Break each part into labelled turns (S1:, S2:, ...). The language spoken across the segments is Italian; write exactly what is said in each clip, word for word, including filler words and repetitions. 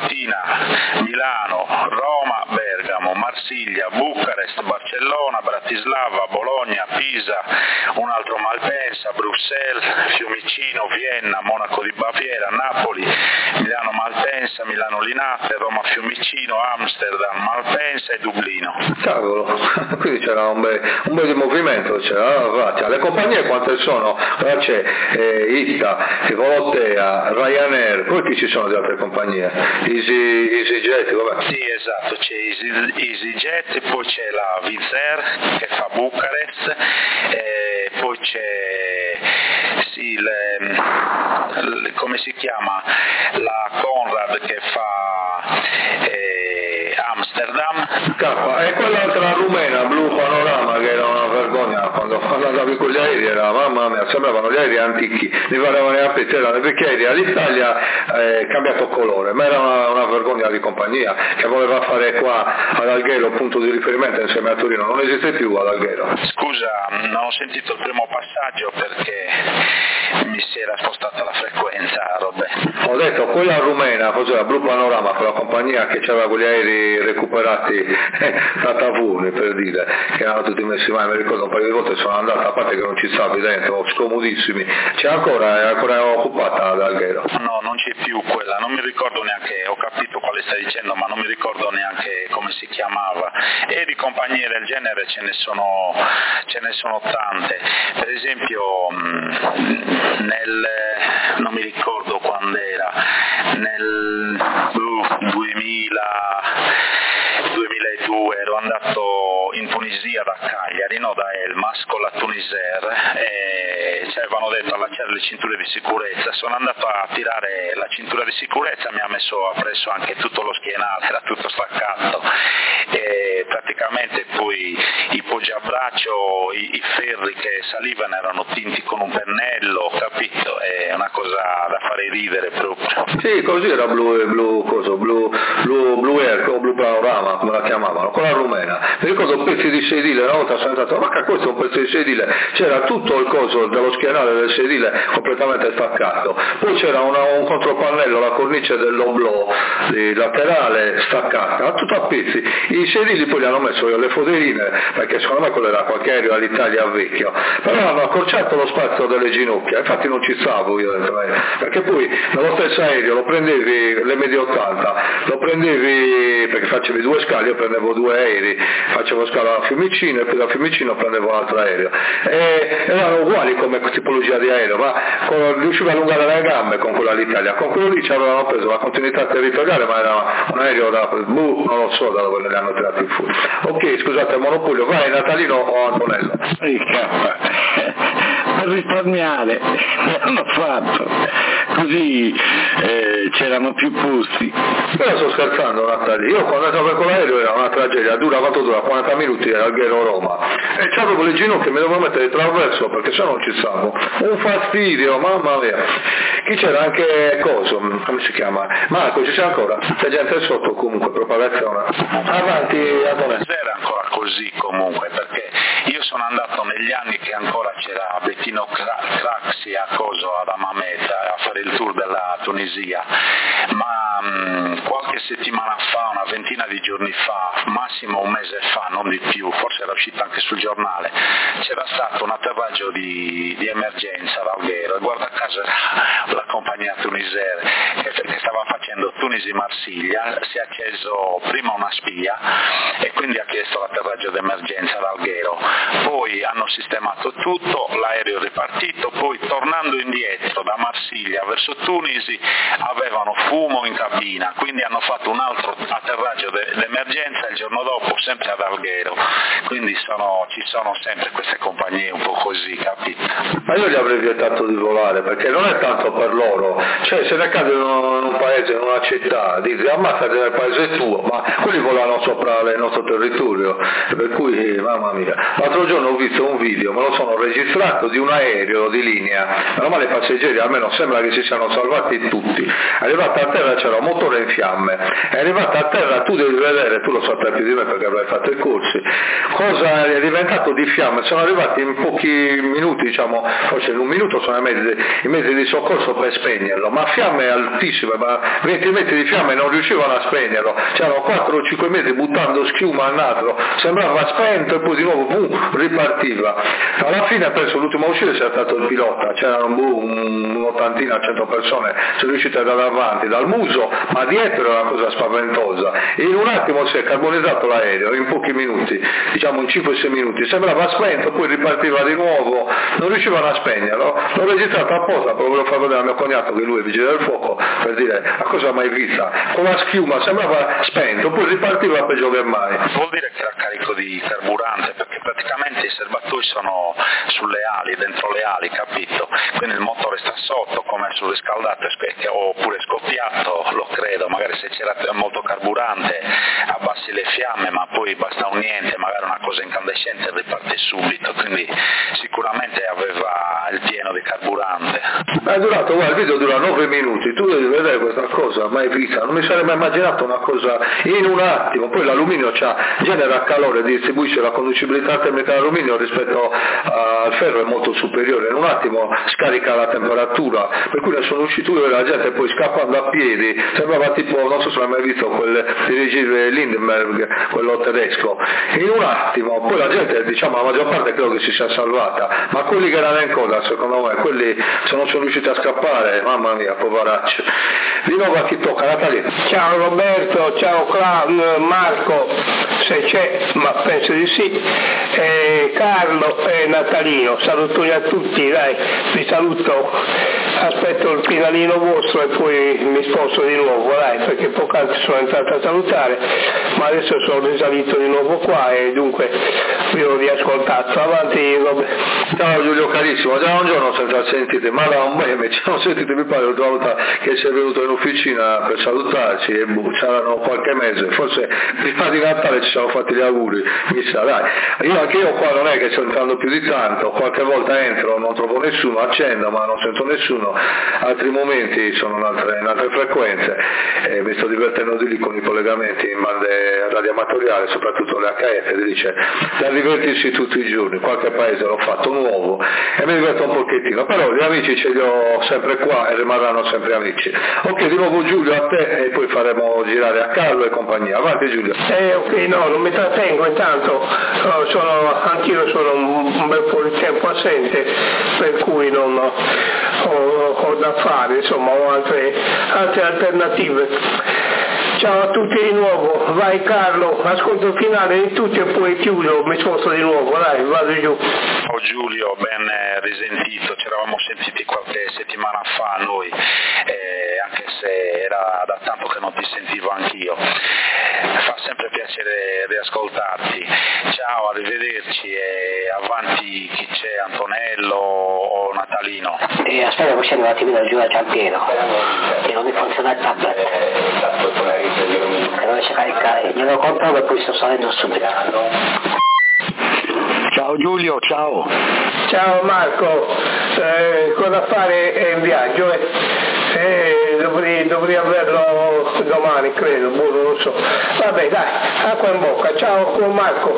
S1: mattina Milano, Roma, Bergamo, Marsiglia, Bucarest, Barcellona, Bratislava, Bologna, Pisa, un altro Malpensa, Bruxelles, Fiumicino, Vienna, Monaco di Baviera, Napoli, Milano Malpensa, Milano Linate, Roma Fiumicino, Amsterdam, Malpensa e Dublino.
S2: Cavolo, quindi c'era un bel, un bel movimento, c'era, le compagnie quante sono? Ora c'è eh, Itta, Volotea, Ryanair, poi chi ci sono di altre compagnie? Easy, EasyJet, vabbè.
S1: Sì, esatto, c'è Easy, EasyJet, poi c'è la Wizz Air che fa Bucarest, eh, poi c'è sì, le, le, come si chiama? La Conrad che fa eh, Amsterdam.
S2: Cappa, e quell'altra rumena, Blu Panorama, che era una vergogna, quando andavi con gli aerei era, mamma mia, sembravano gli aerei antichi, mi parevano a petterare, perché aerei all'Italia è eh, cambiato colore, ma era una, una vergogna di compagnia che voleva fare qua ad Alghero punto di riferimento insieme a Torino, non esiste più ad Alghero.
S1: Scusa, non ho sentito il primo passaggio perché mi si era spostata la frequenza, Roberto.
S2: Ho detto, quella rumena, cos'era, Blu Panorama, quella compagnia che aveva quegli aerei recuperati da Tavuni, per dire, che erano tutti messi male, mi ricordo un paio di volte sono andato, a parte che non ci stavi dentro, scomodissimi, c'è ancora, è ancora occupata ad Alghero?
S1: No, non c'è più quella, non mi ricordo neanche, ho capito quale stai dicendo, ma non mi ricordo neanche come si chiamava, e di compagnie del genere ce ne sono, ce ne sono tante, per esempio nel, non mi ricordo quando era, nel uh, duemila, duemiladue ero andato in Tunisia da Cagliari, no, da Elmas con la Tunisair e ci avevano detto allacciare le cinture di sicurezza, sono andato a tirare la cintura di sicurezza, mi ha messo appresso anche tutto lo schienale, era tutto staccato e praticamente poi i poggiabraccio, i, i ferri che salivano erano tinti con un pennello, capito? È una cosa da fare ridere proprio.
S2: Sì, così era Blu, blu, cosa, blu, blu, blu Air o Blu Panorama, come la chiamavano, con la rumena. Mi ricordo pezzi di sedile, una volta sono andato, ma che questo è un pezzo di sedile, c'era tutto il coso dello schienale del sedile completamente staccato, poi c'era una, un contropannello, la cornice dell'oblò laterale staccata, tutto a pezzi. I sedili poi li hanno messo le foderine, perché secondo me quello era qualche aereo all'Italia vecchio, però hanno accorciato lo spazio delle ginocchia, infatti non ci stavo io dentro, perché poi nello stesso aereo lo prendevi, le medie ottanta, lo prendevi, perché facevi due scali, io prendevo due aerei, facevo scala a Fiumicino e poi da Fiumicino prendevo un altro aereo, e erano uguali come tipologia di aereo, ma con, riuscivo a allungare le gambe con quello all'Italia, con quello lì ci avevano preso la continuità territoriale, ma era un aereo da, buh, non lo so da dove li hanno tirati fuori. Ok, scusate, Monopolio, vai Natalino o Antonello?
S3: Per risparmiare mi hanno fatto così eh, c'erano più posti.
S2: Io sto scherzando Natalino, io quando andavo con l'aereo era una tragedia, dura quanto dura? quaranta minuti era Alghero Roma e c'avevo le ginocchia, mi dovevo mettere di traverso perché se no non ci stavo, un fastidio, mamma mia. Chi c'era anche coso, come si chiama? Marco, ci c'è ancora? C'è gente sotto comunque, propagazione. Avanti Adone.
S1: Era ancora così comunque, perché io sono andato negli anni che ancora c'era Bettino Craxi a coso ad Hammamet a fare il tour della Tunisia, ma mh, qualche settimana fa, una ventina di giorni fa, massimo un mese fa, non di più, forse era uscito anche sul giornale, c'era stato un atterraggio di, di emergenza ad Alghero e guarda caso era la compagnia Tunisair che, che stava facendo Tunisi-Marsiglia, si è acceso prima una spia e quindi ha chiesto l'atterraggio d'emergenza ad Alghero, poi hanno sistemato tutto, l'aereo è ripartito, poi tornando indietro da Marsiglia verso Tunisi avevano fumo in cabina, quindi hanno fatto un altro atterraggio de- d'emergenza il giorno dopo sempre ad Alghero, quindi sono, ci sono sempre queste compagnie un po' così, capito?
S2: Ma io gli avrei vietato di volare perché non è tanto per loro, cioè se ne cade in un paese, in una città, dici ammazzate nel paese tuo, ma quelli volano sopra il nostro territorio, per cui mamma mia. L'altro giorno ho visto un video, me lo sono registrato, di un aereo di linea, meno male i passeggeri almeno sembra che si siano salvati tutti, arrivato a terra c'era un motore fiamme. È arrivata a terra, tu devi vedere, tu lo saprai più di me perché avrai fatto i corsi, cosa è diventato di fiamme. Sono arrivati in pochi minuti, diciamo, forse in un minuto sono i mezzi, i mezzi di soccorso per spegnerlo, ma fiamme altissime, ma venti metri di fiamme non riuscivano a spegnerlo, c'erano quattro o cinque metri buttando schiuma al nastro, sembrava spento e poi di nuovo boom, ripartiva. Alla fine penso l'ultimo a uscire sia stato il pilota, c'erano boom, un'ottantina, cento persone, sono riuscite da davanti, dal muso, ma dietro era una cosa spaventosa. E in un attimo si è carbonizzato l'aereo, in pochi minuti, diciamo in cinque sei minuti, sembrava spento, poi ripartiva di nuovo, non riuscivano a spegnerlo. L'ho registrato apposta, proprio lo farò vedere a mio cognato che lui è vigile del fuoco, per dire a cosa mai vista, con la schiuma sembrava spento, poi ripartiva peggio che mai.
S1: Vuol dire che era carico di carburante, perché praticamente i serbatoi sono sulle ali, dentro le ali, capito? Quindi il motore sta sotto, come sul riscaldato oppure scoppiato, lo credo, magari se c'era molto carburante abbassi le fiamme, ma poi basta un niente, magari una cosa incandescente e riparte subito, quindi sicuramente aveva il pieno di carburante.
S2: È durato, guarda, il video dura nove minuti, tu devi vedere questa cosa, mai vista, non mi sarei mai immaginato una cosa in un attimo. Poi l'alluminio c'ha, genera calore, distribuisce la conducibilità termica dell'alluminio rispetto al ferro è molto superiore, in un attimo scarica la temperatura, per cui ne sono uscito io e la gente poi scappando a piedi, sembrava tipo, non so se l'hai mai visto, quel dirigente Lindenberg, quello tedesco, in un attimo, poi la gente, diciamo la maggior parte credo che si sia salvata, ma quelli che erano in coda secondo me, quelli se non sono riusciti a scappare, mamma mia, poveracci. Di nuovo a chi tocca, Natalia.
S4: Ciao Roberto, ciao Cla- Marco, se c'è, ma penso di sì, eh, Carlo e Natalino, salutoni a tutti, dai, vi saluto, aspetto il finalino vostro e poi mi sposto di nuovo, dai, perché poc'anzi sono entrato a salutare, ma adesso sono risalito di nuovo qua e dunque vi ho riascoltato. Avanti Roberto.
S2: Ciao Giulio carissimo, già un giorno senza sentite, ma da un meme ci hanno sentito, mi pare l'ultima volta che sei venuto in officina per salutarci e boh, c'erano qualche mese, forse prima di Natale ci siamo fatti gli auguri, mi sa, dai. Io anche io qua non è che sto entrando più di tanto, qualche volta entro, non trovo nessuno, accendo ma non sento nessuno, altri momenti sono in altre, in altre frequenze e mi sto divertendo di lì con i collegamenti in bande radioamatoriali, soprattutto le H F, dice, da divertirsi tutti i giorni, qualche paese l'ho fatto nuovo e mi diverto un pochettino, però gli amici ce li ho sempre qua e rimarranno sempre amici. Ok, di nuovo Giulio a te e poi faremo girare a Carlo e compagnia. Avanti Giulio.
S4: Eh ok, no, non mi trattengo intanto, no, sono, anch'io sono un, un bel po' di tempo assente, per cui non ho, ho, ho da fare, insomma ho altre, altre alternative. Ciao a tutti di nuovo, vai Carlo, ascolto il finale di tutti e poi chiudo, mi sposto di nuovo, dai, vado giù.
S1: Ciao Giulio, ben risentito, ci eravamo sentiti qualche settimana fa noi, eh, anche se era da tanto che non ti sentivo anch'io. Fa sempre piacere riascoltarti. Ciao, arrivederci e avanti chi c'è, Antonello o Natalino?
S5: Eh, aspetta, poi scendo un attimino giù a Giampiero, che non mi funziona il tablet. Che non riesce a caricare, glielo compro e poi sto salendo subito.
S3: Ciao Giulio, ciao.
S4: Ciao Marco, eh, cosa fare è in viaggio? Eh? Eh, dovrei, dovrei averlo domani, credo, boh, non lo so. Vabbè, dai, acqua in bocca, ciao con Marco.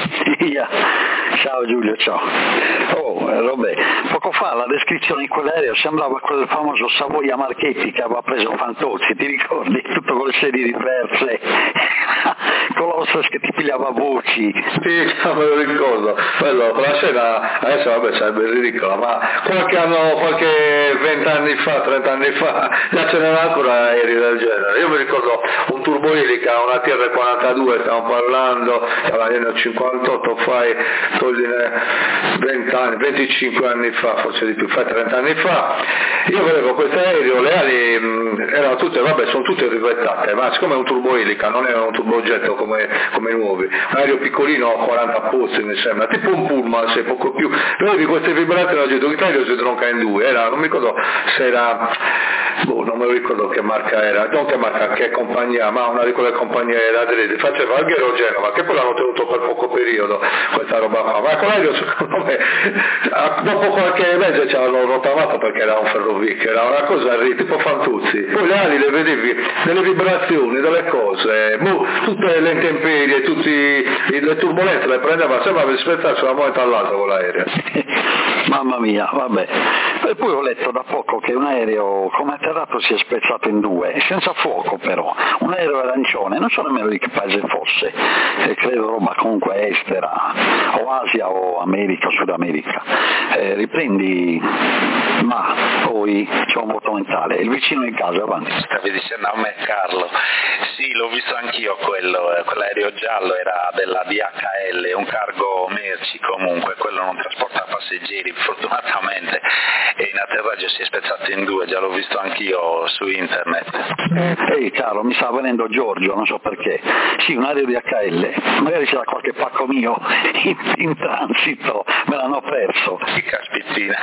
S3: Ciao Giulio, ciao. Oh, eh, vabbè, poco fa la descrizione in quell'aereo sembrava quello del famoso Savoia Marchetti che aveva preso Fantozzi, ti ricordi? Tutto con le sedie diverse, con l'ostras che ti pigliava voci.
S2: Sì, me lo ricordo. Quello, la scena adesso vabbè sarebbe ridicola, ma qualche anno, qualche vent'anni fa, trent'anni fa, già ce n'era ancora aerei del genere. Io mi ricordo un turboelica, una T R quarantadue, stiamo parlando, era nel cinquantotto, fai togliene venti anni, venticinque anni fa, forse di più, fai trenta anni fa. Io vedevo questo aereo, le ali mh, erano tutte, vabbè, sono tutte rivettate, ma siccome è un turboelica, non era un turbogetto aereo come, come nuovi, un aereo piccolino, quaranta posti mi sembra, tipo un pullman, se poco più, però di queste vibrazioni ho detto che l'aereo si tronca in due, era, non mi ricordo se era, boh, non me lo ricordo che marca era, non che marca, che compagnia, ma una di quelle compagnie aeree, faceva Alghero Genova, che poi l'hanno tenuto per poco periodo, questa roba qua, ma con l'aereo secondo me, dopo qualche mese ci hanno rotamato perché era un ferrovic, era una cosa tipo Fantuzzi, poi le ali le vedevi, delle vibrazioni, delle cose, boh, tutte le intemperie, tutte le turbolenze le prendeva, sembrava di spezzarsela da un momento all'altro con l'aereo.
S3: Mamma mia, vabbè. E poi ho letto da poco che un aereo come atterrato si è spezzato in due, senza fuoco però, un aereo arancione, non so nemmeno di che paese fosse, eh, credo roba comunque estera, o Asia o America o Sud America. Eh, riprendi, ma poi c'è un vuoto mentale, il vicino in casa, avanti.
S1: Stavi dicendo a me, Carlo, sì, l'ho visto anch'io quello, eh, quell'aereo giallo era della D H L, un cargo merci comunque, quello non trasporta passeggeri fortunatamente, e in atterraggio si è spezzato in due, già l'ho visto anch'io su internet.
S3: Ehi caro, mi sta venendo Giorgio, non so perché, sì, un aereo D H L, magari c'era qualche pacco mio in, in transito, me l'hanno perso.
S1: Che caspitina,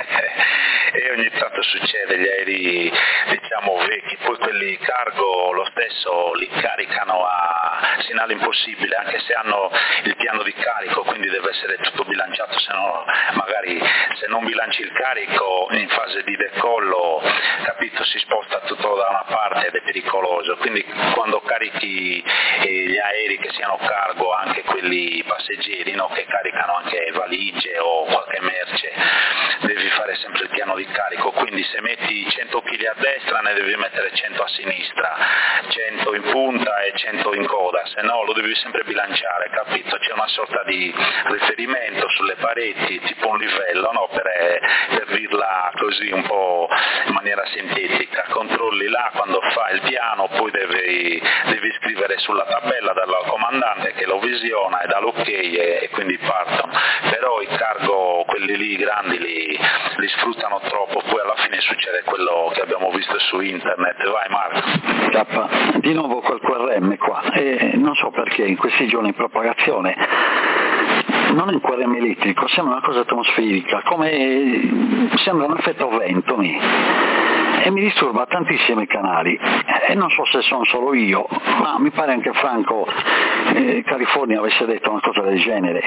S1: e ogni tanto succede, gli aerei diciamo vecchi, poi quelli cargo lo stesso li caricano a segnale impossibile, anche se hanno il piano di carico, quindi deve essere tutto bilanciato, se no magari se non bilanci il carico in fase di decollo, capito, si sposta tutto da una parte ed è pericoloso, quindi quando carichi eh, gli aerei che siano cargo, anche quelli passeggeri, no, che caricano anche valigie o qualche merce, devi fare sempre il piano di carico, quindi se metti cento chili a destra ne devi mettere cento a sinistra, cento in punta e cento in coda, se no lo devi sempre bilanciare, capito? C'è una sorta di riferimento sulle pareti, tipo un livello, no? per, per dirla così un po' in maniera sintetica, controlli là quando fa il piano, poi devi, devi scrivere sulla tabella dal comandante che lo visiona e dà l'ok e, e quindi partono, però i cargo, quelli lì grandi li, li sfruttano troppo, poi alla fine succede quello che abbiamo visto su internet. Vai Marco.
S3: K, di nuovo quel Q R M qua, e non so perché in questi giorni in propagazione non è un Q R M elettrico, sembra una cosa atmosferica, come sembra un effetto vento mi. e mi disturba tantissimi canali e non so se sono solo io, ma mi pare anche Franco eh, California avesse detto una cosa del genere.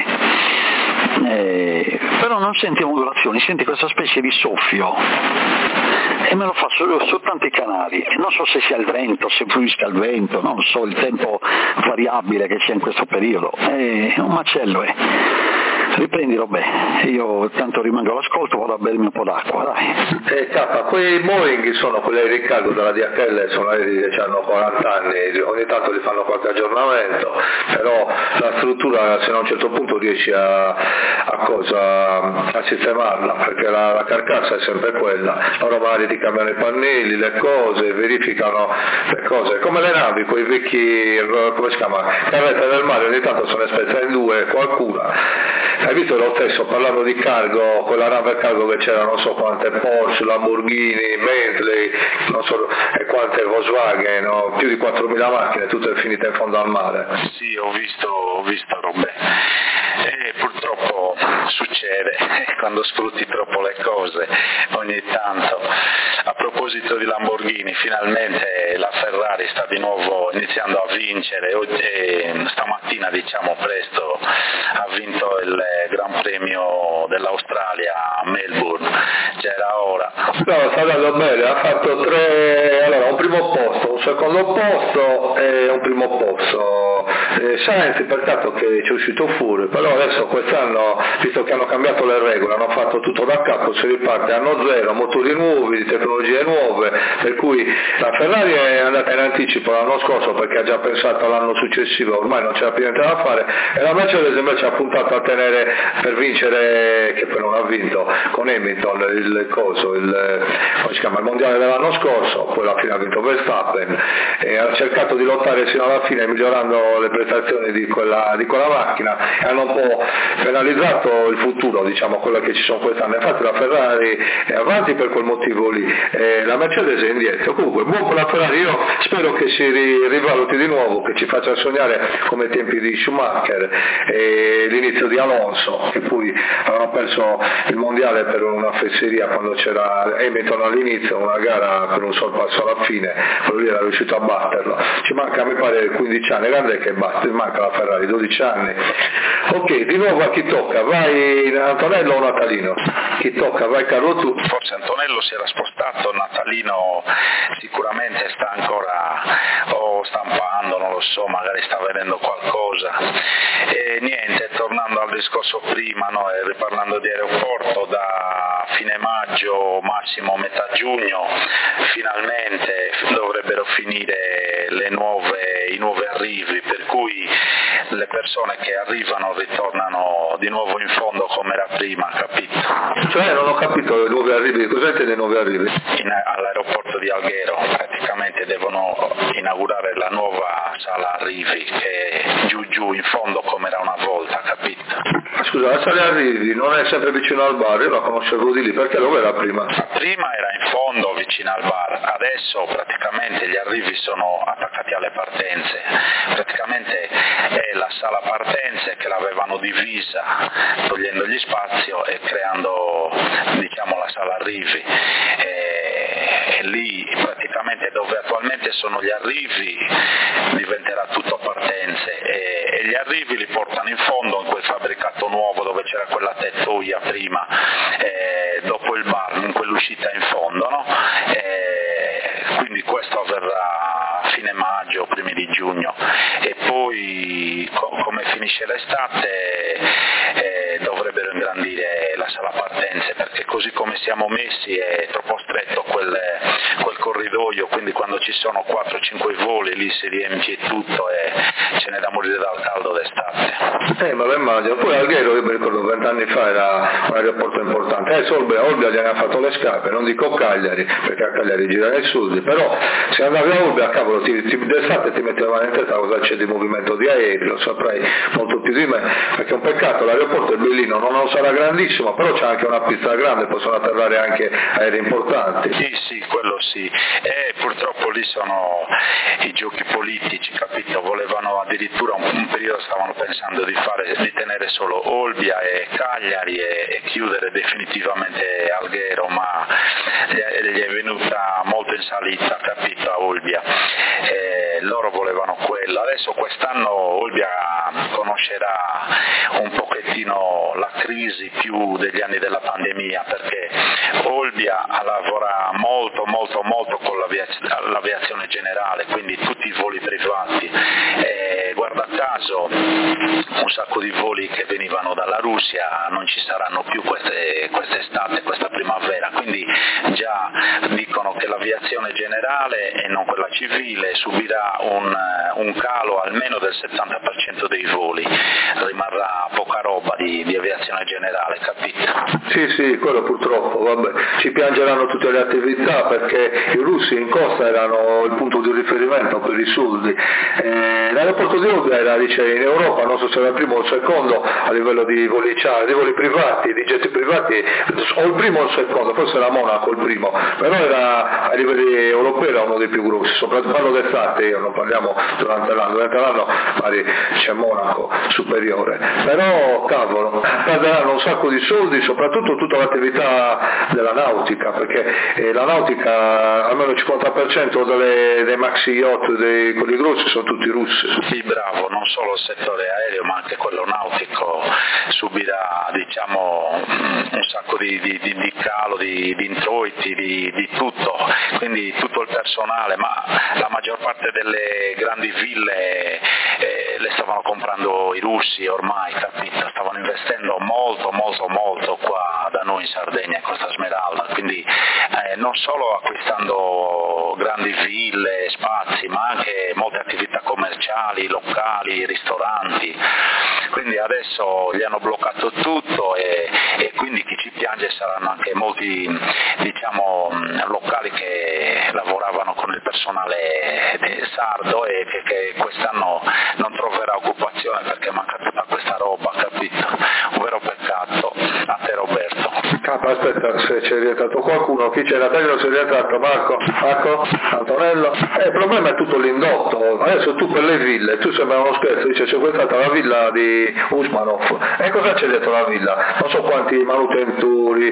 S3: Eh, però non senti modulazioni, senti questa specie di soffio e me lo fa su, su tanti canali, non so se sia il vento, se fluisca il vento, non so il tempo variabile che c'è in questo periodo, è un macello. Eh. Riprendi Robè, io tanto rimango all'ascolto, vado a bermi un po' d'acqua, dai.
S2: Eh, K, quei Boeing sono quelli di ricarico della D H L, sono aerei che hanno quaranta anni, ogni tanto li fanno qualche aggiornamento, però la struttura se a un certo punto riesci a, a, cosa, a sistemarla, perché la, la carcassa è sempre quella, loro magari ti cambiano i pannelli, le cose, verificano le cose, come le navi, quei vecchi, come si chiama, carrette del mare, ogni tanto sono spezzate in due, qualcuna. Hai visto lo stesso, parlando di cargo, quella nave cargo che c'era non so quante Porsche, Lamborghini, Bentley, non so e quante Volkswagen, no? Più di quattromila macchine, tutte finite in fondo al mare.
S1: Sì, ho visto, ho visto Robè. E purtroppo succede quando sfrutti troppo le cose ogni tanto. A proposito di Lamborghini, finalmente la Ferrari sta di nuovo iniziando a vincere, e stamattina diciamo presto ha vinto il Gran Premio dell'Australia a Melbourne, c'era ora.
S2: No, sta andando bene, ha fatto tre, allora un primo posto, un secondo posto e un primo posto. Eh, Sainz, peccato che ci è uscito fuori, però adesso quest'anno, visto che hanno cambiato le regole, hanno fatto tutto da capo, si riparte anno zero, motori nuovi, tecnologie nuove, per cui la Ferrari è andata in anticipo l'anno scorso perché ha già pensato all'anno successivo, ormai non c'era più niente da fare, e la Mercedes invece ha puntato a tenere per vincere, che poi non ha vinto, con Hamilton il coso, il, come si chiama, il mondiale dell'anno scorso, poi alla fine ha vinto Verstappen, e ha cercato di lottare fino alla fine migliorando le prestazioni prestazioni di quella, di quella macchina e hanno un po' penalizzato il futuro, diciamo, quello che ci sono quest'anno. Infatti la Ferrari è avanti per quel motivo lì, e la Mercedes è indietro. Comunque buon per la Ferrari, io spero che si rivaluti di nuovo, che ci faccia sognare come ai tempi di Schumacher e l'inizio di Alonso, che poi avevano perso il mondiale per una fesseria quando c'era Hamilton all'inizio, una gara per un sorpasso alla fine, quello lì era riuscito a batterlo. Ci manca, mi pare, quindici anni, grande che batte, manca la Ferrari, dodici anni. Ok, di nuovo a chi tocca? Vai Antonello o Natalino? Chi tocca? Vai Carlo tu.
S1: Forse Antonello si era spostato, Natalino sicuramente sta ancora o stampando, non lo so, magari sta vedendo qualcosa. E niente, tornando al discorso prima, no, riparlando di aeroporto, da fine maggio, massimo metà giugno, finalmente dovrebbero finire le nuove, i nuovi arrivi, per cui le persone che arrivano ritornano di nuovo in fondo come era prima, capito?
S2: Cioè non ho capito i nuovi arrivi, cosa intende nuovi arrivi?
S1: In, all'aeroporto di Alghero praticamente devono inaugurare la nuova sala arrivi che è giù giù in fondo come era una volta, capito?
S2: Scusa, la sala arrivi non è sempre vicino al bar, io la conoscevo di lì, perché dove era prima?
S1: Prima era in fondo vicino al bar, adesso praticamente gli arrivi sono attaccati alle partenze, praticamente è la sala partenze che l'avevano divisa togliendogli spazio e creando, diciamo, la sala arrivi, e, e lì praticamente dove attualmente sono gli arrivi diventerà tutto partenze, e, e gli arrivi li portano in fondo in quel fabbricato nuovo dove c'era quella tettoia prima, e dopo il bar, in quell'uscita in fondo, no? E quindi questo avverrà a fine maggio, primi di giugno, e poi co- come finisce l'estate eh, dovrebbero ingrandire la sala partenze, perché così come siamo messi è troppo stretto quel, quel corridoio, quindi quando ci sono quattro cinque voli lì si riempie tutto e ce n'è da morire dal caldo d'estate.
S2: Eh, ma lo immagino. Poi Alghero, io mi ricordo vent'anni fa era un aeroporto importante, adesso Olbia, Olbia gli ha fatto le scarpe, non dico Cagliari, perché a Cagliari gira nel sud, però se andavi a Olbia, cavolo, ti, ti, d'estate ti metteva in testa cosa c'è di movimento di aerei, lo saprai molto più di me, perché è un peccato, l'aeroporto è bellino, non, non sarà grandissimo, però c'è anche una pista grande, possono atterrare anche aerei importanti.
S1: Sì, sì, quello sì, e purtroppo lì sono i giochi politici, capito? Volevano addirittura un, un periodo stavano pensando di fare, di tenere solo Olbia e Cagliari e, e chiudere definitivamente Alghero, ma gli è, gli è venuta molto in salita, capito, a Olbia. E loro volevano quello. Adesso quest'anno Olbia conoscerà un pochettino la crisi più degli anni della pandemia, perché Olbia lavora molto molto molto con l'aviazione, l'aviazione generale, quindi tutti i voli privati, e guarda caso un sacco di voli che venivano dalla Russia non ci saranno più queste, quest'estate, questa primavera, quindi già dicono che l'aviazione generale e non quella civile subirà un, un calo almeno del settanta per cento dei voli, rimarrà poca roba di, di aviazione generale, capito?
S2: Sì, sì, quello purtroppo, vabbè, ci piangeranno tutte le attività, perché i russi in costa erano il punto di riferimento per i soldi. Eh, l'aeroporto di Olbia era, dice, in Europa, non so se era il primo o il secondo a livello di voli, di voli privati, di jet privati, o il primo o il secondo, forse era Monaco il primo, però era a livelli europei era uno dei più grossi, soprattutto parlo d'estate, io non parliamo durante l'anno, durante l'anno magari c'è Monaco superiore, però cavolo, perderanno un sacco di soldi, soprattutto tutta l'attività della nautica, perché eh, la nautica almeno il cinquanta per cento delle, dei maxi yacht, dei, quelli grossi, sono tutti russi.
S1: Sì, bravo, non solo il settore aereo ma anche quello nautico subirà, diciamo, un sacco di, di, di, di calo, di, di introiti, di, di tutto, quindi tutto il personale, ma la maggior parte delle grandi ville eh, le stavano comprando i russi ormai, capito? Stavano investendo molto molto molto qua da noi in Sardegna, in Costa Smeralda, quindi eh, non solo acquistando grandi ville, spazi, ma anche molte attività commerciali, locali, ristoranti, quindi adesso gli hanno bloccato tutto e, e quindi chi ci piange saranno anche molti, diciamo, locali che lavoravano con il personale sardo e che, che quest'anno non troverà occupazione perché manca tutta questa roba, capito? Un vero peccato. A te Roberto.
S2: Capa, aspetta, se c'è rientrato qualcuno, chi c'era? Taglio, si è rientrato Marco, Marco, Antonello. Eh, il problema è tutto l'indotto. Adesso tu per le ville, tu sembra uno scherzo, dice c'è sequestrata la villa di Usmanov. E cosa c'è dietro la villa? Non so quanti manutentori,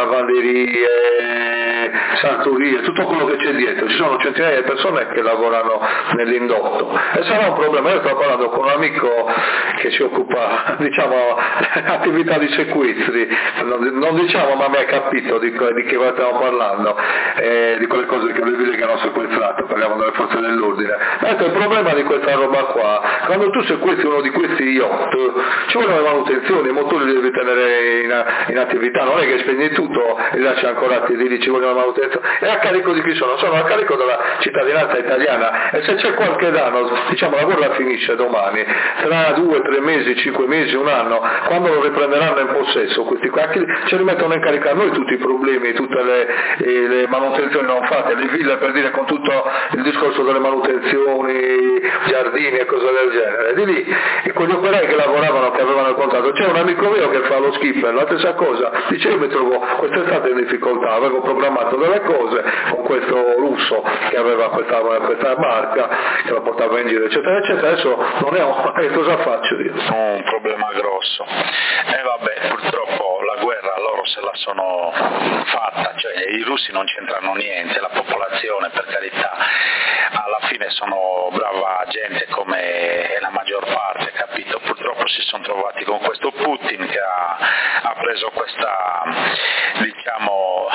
S2: lavanderie, sartorie, tutto quello che c'è dietro. Ci sono centinaia di persone che lavorano nell'indotto. E sarà un problema. Io sto parlando con un amico che si occupa, diciamo, attività di sequestri, non, non diciamo, ma mi ha capito di, di che stiamo parlando, eh, di quelle cose che le ville che hanno sequestrato, parliamo delle forze dell'ordine. Ecco, il problema di questa roba qua, quando tu sequestri uno di questi yacht, ci vogliono le manutenzioni, i motori li devi tenere in, in attività, non è che spegni tutto e lasci ancorati lì, ci vogliono le manutenzioni, e a carico di chi sono? Sono a carico della cittadinanza italiana, e se c'è qualche danno, diciamo la guerra finisce domani, tra due, tre mesi, cinque mesi, un anno, quando lo riprenderanno in possesso, questi qua ce li mettono in carica a noi tutti i problemi, tutte le, eh, le manutenzioni non fatte, le ville, per dire, con tutto il discorso delle manutenzioni, giardini e cose del genere, di lì, e quegli operai che lavoravano, che avevano il contratto, c'è un amico mio che fa lo skipper, la stessa cosa, dice io mi trovo quest'estate in difficoltà, avevo programmato delle cose con questo russo che aveva questa, questa barca, che la portava in giro, eccetera, eccetera, adesso non è un, e cosa faccio io?
S1: Un problema grosso. E eh vabbè, purtroppo la guerra loro se la sono fatta, cioè i russi non c'entrano niente, la popolazione per carità, alla fine sono brava gente come la maggior parte, capito? Purtroppo si sono trovati con questo Putin che ha, ha preso questa, diciamo,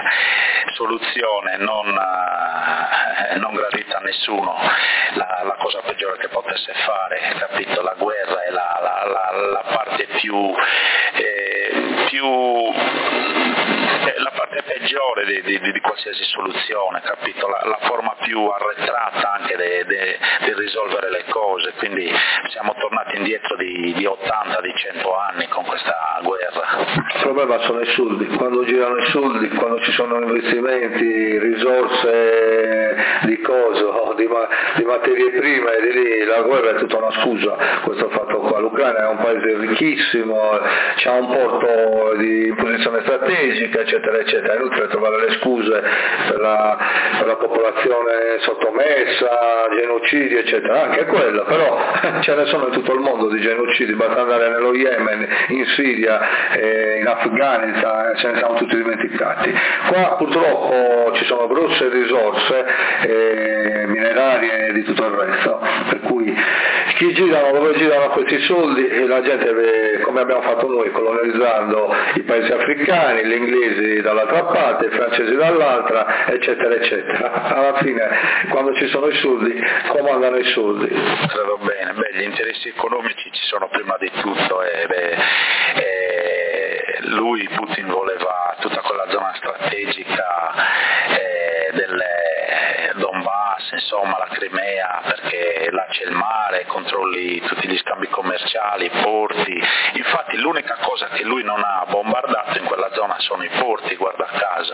S1: soluzione non, non gradita a nessuno, la, la cosa peggiore che potesse fare, capito? La guerra è la, la, la, la parte più, eh, più la parte peggiore di, di, di qualsiasi soluzione, capito? La, la forma più arretrata anche di risolvere le cose, quindi siamo tornati indietro di, di ottanta, di cento anni con questa guerra.
S2: Il problema sono i soldi, quando girano i soldi, quando ci sono investimenti, risorse di coso, di, ma, di materie prime, di lì la guerra è tutta una scusa, questo fatto qua. L'Ucraina è un paese ricchissimo, c'ha un porto di posizione strategica, eccetera, eccetera, è inutile trovare le scuse per la, per la popolazione sottomessa, genocidi, eccetera, anche quella, però ce ne sono in tutto il mondo di genocidi, basta andare nello Yemen, in Siria, eh, in Afghanistan, ce ne siamo tutti dimenticati. Qua purtroppo ci sono grosse risorse eh, minerarie e di tutto il resto, per cui chi girano, dove girano questi soldi, la gente, come abbiamo fatto noi colonizzando i paesi africani, gli inglesi dall'altra parte, i francesi dall'altra, eccetera, eccetera. Alla fine, quando ci sono i soldi, comandano i soldi.
S1: Credo bene, beh, gli interessi economici ci sono prima di tutto e, beh, e lui, Putin, voleva tutta quella zona strategica eh, del Donbass, insomma la Crimea, perché là c'è il mare, controlli tutti gli scambi commerciali, i porti. Infatti l'unica cosa che lui non ha bombardato in quella zona sono i porti, guarda caso.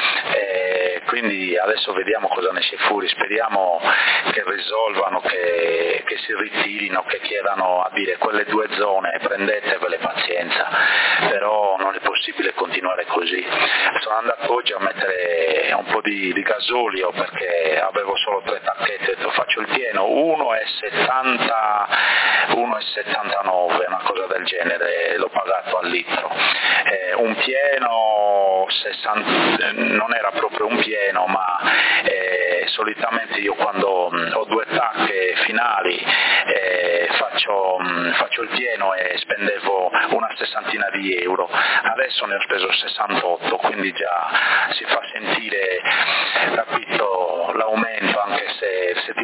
S1: E quindi adesso vediamo cosa ne esce fuori, speriamo che risolvano, che, che si ritirino, che chiedano a dire quelle due zone prendetevele, pazienza, però non è possibile continuare così. Sono andato oggi a mettere un po' di, di gasolio perché avevo solo tre tacchette, ho detto faccio il pieno, uno e settanta, uno e settantanove, una cosa del genere, l'ho pagato al litro. Eh, un pieno sessanta, non era proprio un pieno, ma eh, solitamente io quando mh, ho due tacche finali eh, faccio, mh, faccio il pieno e spendevo una sessantina di euro, adesso ne ho speso sessantotto, quindi già si fa sentire, capito, l'aumento, anche se settimana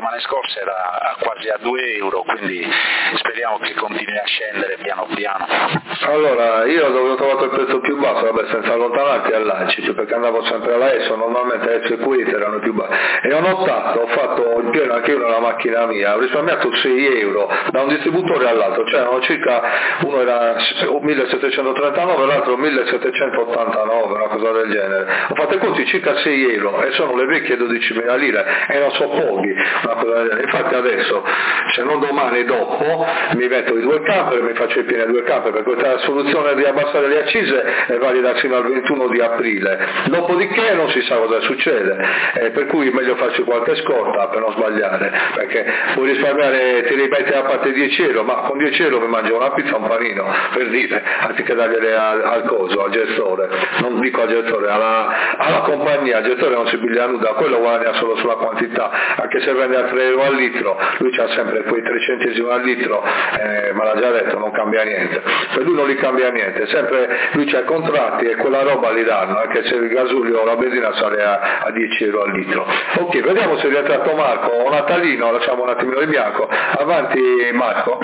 S1: settimane scorse era a quasi a due euro, quindi speriamo che continui a scendere piano piano.
S2: Allora, io dove ho trovato il prezzo più basso, vabbè, senza allontanarti all'Ancip, perché andavo sempre alla ESO, normalmente ESO e Kuwait erano più bassi, e ho notato, ho fatto il pieno anche io nella macchina mia, ho risparmiato sei euro da un distributore all'altro, cioè erano circa, uno era millesettecentotrentanove, l'altro millesettecentottantanove, una cosa del genere, ho fatto così circa sei euro, e sono le vecchie dodicimila lire, e non so pochi, una cosa del genere. Infatti adesso, se non domani dopo, mi metto i due camper e mi faccio i pieni due camper, perché questa soluzione di abbassare le accise è valida fino al ventuno di aprile, dopodiché non si sa cosa succede, eh, per cui è meglio farci qualche scorta per non sbagliare, perché puoi risparmiare, ti rimetti a parte dieci euro, ma con dieci euro mi mangio una pizza e un panino, per dire, anziché dargliele al, al coso, al gestore, non dico al gestore, alla, alla compagnia, al gestore non si piglia nuda, quello guadagna solo sulla quantità, anche se vende a tre euro al litro, lui c'ha sempre quei tre centesimi al litro, eh, ma l'ha già detto, non cambia niente, per lui non li cambia niente, sempre lui c'ha i contratti e quella roba li danno, anche se il gasolio o la benzina sale a, a dieci euro al litro. Ok, vediamo se è rientrato Marco o Natalino, lasciamo un attimino di bianco, avanti Marco.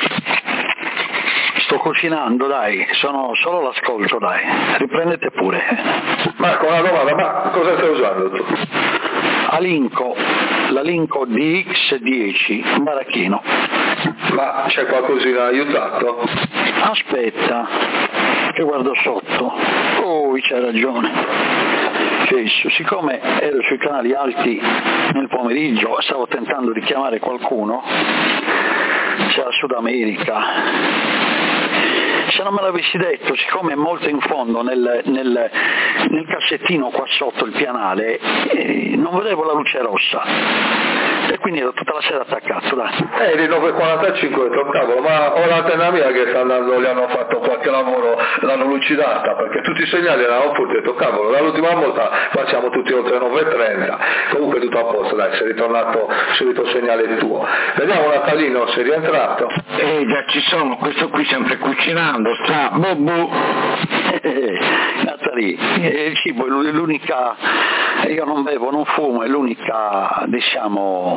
S3: Sto cucinando, dai, sono solo l'ascolto, dai, riprendete pure.
S2: Marco, una domanda, ma cosa stai usando tu?
S3: Alinco, l'Alinco D X dieci, un baracchino.
S2: Ma c'è qualcosina aiutato?
S3: Aspetta, che guardo sotto. Oh, c'hai ragione. Cioè, siccome ero sui canali alti nel pomeriggio, stavo tentando di chiamare qualcuno, c'era Sud America. Se non me l'avessi detto, siccome è molto in fondo nel, nel, nel cassettino qua sotto il pianale, eh, non vedevo la luce rossa e quindi ero tutta la sera attaccato. Dai.
S2: Eh, di nove e quarantacinque, ho detto, cavolo, ma ho l'antenna mia che sta andando, gli hanno fatto qualche lavoro, l'hanno lucidata, perché tutti i segnali erano forti, ho detto, cavolo, dall'ultima volta qua siamo tutti oltre nove e trenta, comunque tutto a posto, dai, sei ritornato subito il segnale tuo. Vediamo Natalino, sei rientrato?
S6: Eh, già ci sono, questo qui sempre cucinando, sta, bu bu.
S3: Natali, il cibo è l'unica, io non bevo, non fumo, è l'unica, diciamo,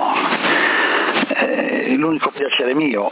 S3: è l'unico piacere mio.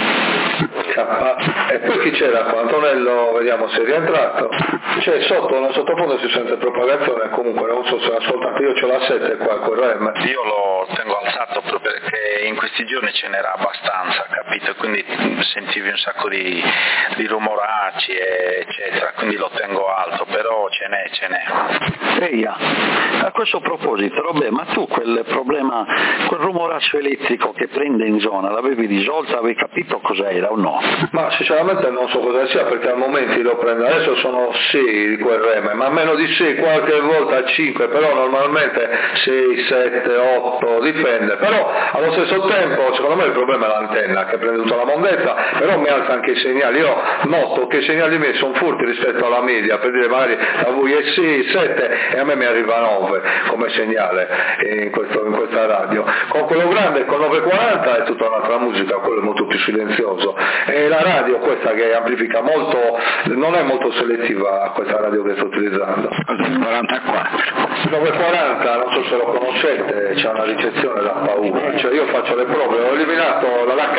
S2: E poi chi c'era qua? Antonello, vediamo se è rientrato. C'è sotto, nel sottofondo si sente propagazione, comunque non so se ascoltate, io c'ho la sette qua con Rem.
S1: Io lo tengo alzato proprio perché in questi giorni ce n'era abbastanza, capito? Quindi sentivi un sacco di, di rumoracci eccetera, quindi lo tengo alto, però ce n'è, ce n'è.
S3: Eia, a questo proposito, Robè, ma tu quel problema, quel rumoraccio elettrico che prende in zona, l'avevi risolto, avevi capito cos'era o no?
S2: Ma sinceramente non so cosa sia, perché al momento lo prendo, adesso sono sei di quel reme, ma meno di sei, qualche volta cinque, però normalmente sei, sette, otto, dipende, però allo stesso tempo secondo me il problema è l'antenna che prende tutta la mondezza, però mi alza anche i segnali, io noto che i segnali miei sono furti rispetto alla media, per dire magari a voi è sei, sette e a me mi arriva nove come segnale in, questo, in questa radio, con quello grande, con nove quaranta è tutta un'altra musica, quello è molto più silenzioso, e la radio questa che amplifica molto, non è molto selettiva questa radio che sto utilizzando.
S6: quarantaquattro
S2: nove quaranta, non so se lo conoscete, c'è una ricezione da paura, cioè io faccio le prove, ho eliminato l'H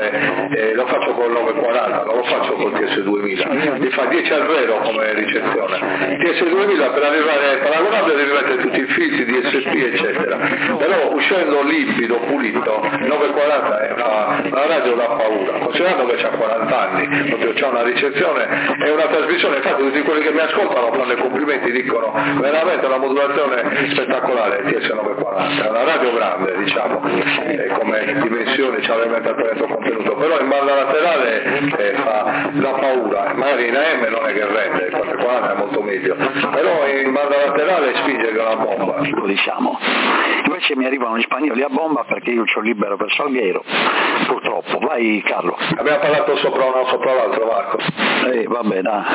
S2: F e lo faccio col nove quaranta, non lo faccio col T S duemila, mi fa dieci al vero come ricezione. T S duemila per arrivare paragonabile devi mettere tutti i filtri D S P eccetera, però uscendo liquido, pulito, il nove quaranta è una, una radio da paura, considerando che c'ha quaranta anni, proprio c'ha una ricezione e una trasmissione, infatti tutti quelli che mi ascoltano fanno i complimenti, dicono veramente una modulazione spettacolare T S nove quaranta, è una radio grande diciamo, eh, come dimensioni c'ha veramente tanto contenuto, però in banda laterale eh, fa da paura, magari in A M non è che rende, il quattrocentoquaranta è molto meglio, però in banda laterale spinge che è una bomba.
S3: Diciamo. Invece mi arrivano gli spagnoli a bomba perché io c'ho libero per Salguero, purtroppo. Vai Carlo.
S2: Abbiamo parlato sopra uno sopra l'altro Marco.
S3: Eh, vabbè, dai.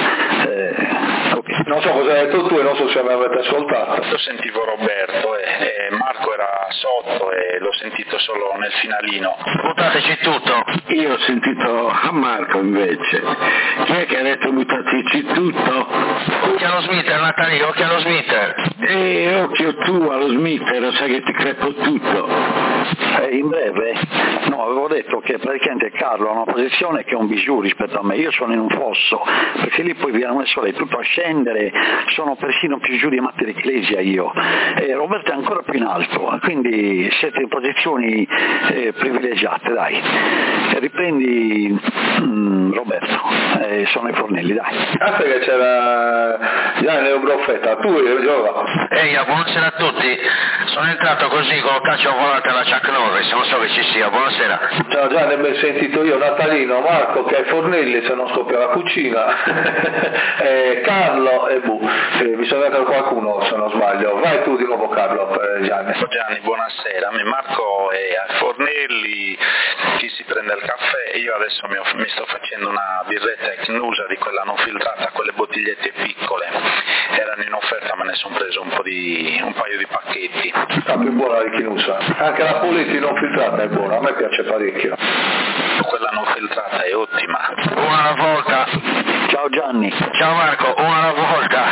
S3: Eh, okay.
S2: Non so cosa hai detto tu e non so se mi avete ascoltato.
S1: Io sentivo Roberto e, e Marco era sotto e l'ho sentito solo nel finalino.
S6: Buttateci tutto. Io ho sentito a Marco invece. Chi è che ha detto buttateci tutto?
S7: Occhio allo smitter, Natalino, occhio allo smitter.
S6: E occhio tu allo smitter, lo sai che ti crepo tutto.
S3: Eh, in breve, no, avevo detto che praticamente Carlo ha una posizione che è un bijou rispetto a me, io sono in un fosso, perché lì poi viene messo lei tutto a scendere, sono persino più giù di Matti d'Ecclesia io, e Roberto è ancora più in alto, quindi siete in posizioni eh, privilegiate, dai. E riprendi mm, Roberto, eh, sono i fornelli, dai.
S2: Anche che c'era Gianni Neubrofetta, tu eri giovane.
S7: Ehi, buonasera a tutti, sono entrato così con il calcio volante alla Chuck Norris, non so che ci sia, buonasera.
S2: Ciao Gianni, ben sentito io, Natalino, Marco che ai fornelli se non scoppia la cucina, eh, Carlo e Bu, eh, bisogna mettere qualcuno se non sbaglio, vai tu di nuovo Carlo per Gianni.
S1: Gianni, buonasera, Marco è ai fornelli, chi si prende il caffè, io adesso mi, ho, mi sto facendo una birretta Ecnusa di quella non filtrata, quelle bottigliette piccole, erano in offerta, me ne sono preso un po' di un paio di pacchetti.
S2: Sta più buona di Chinusa, anche la Politi non filtrata è buona, a me piace parecchio.
S1: Quella non filtrata è ottima.
S7: Una alla volta.
S3: Ciao Gianni.
S7: Ciao Marco, una alla volta.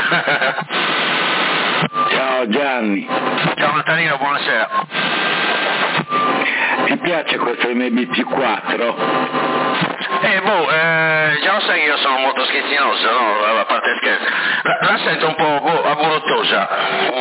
S6: Ciao Gianni.
S7: Ciao Natalino, buonasera.
S6: Ti piace questo M B T quattro?
S7: Eh, boh, eh, già lo sai che io sono molto schizzinoso, no? A parte il scherzo. La, la sento un po' boh, abbrontosa.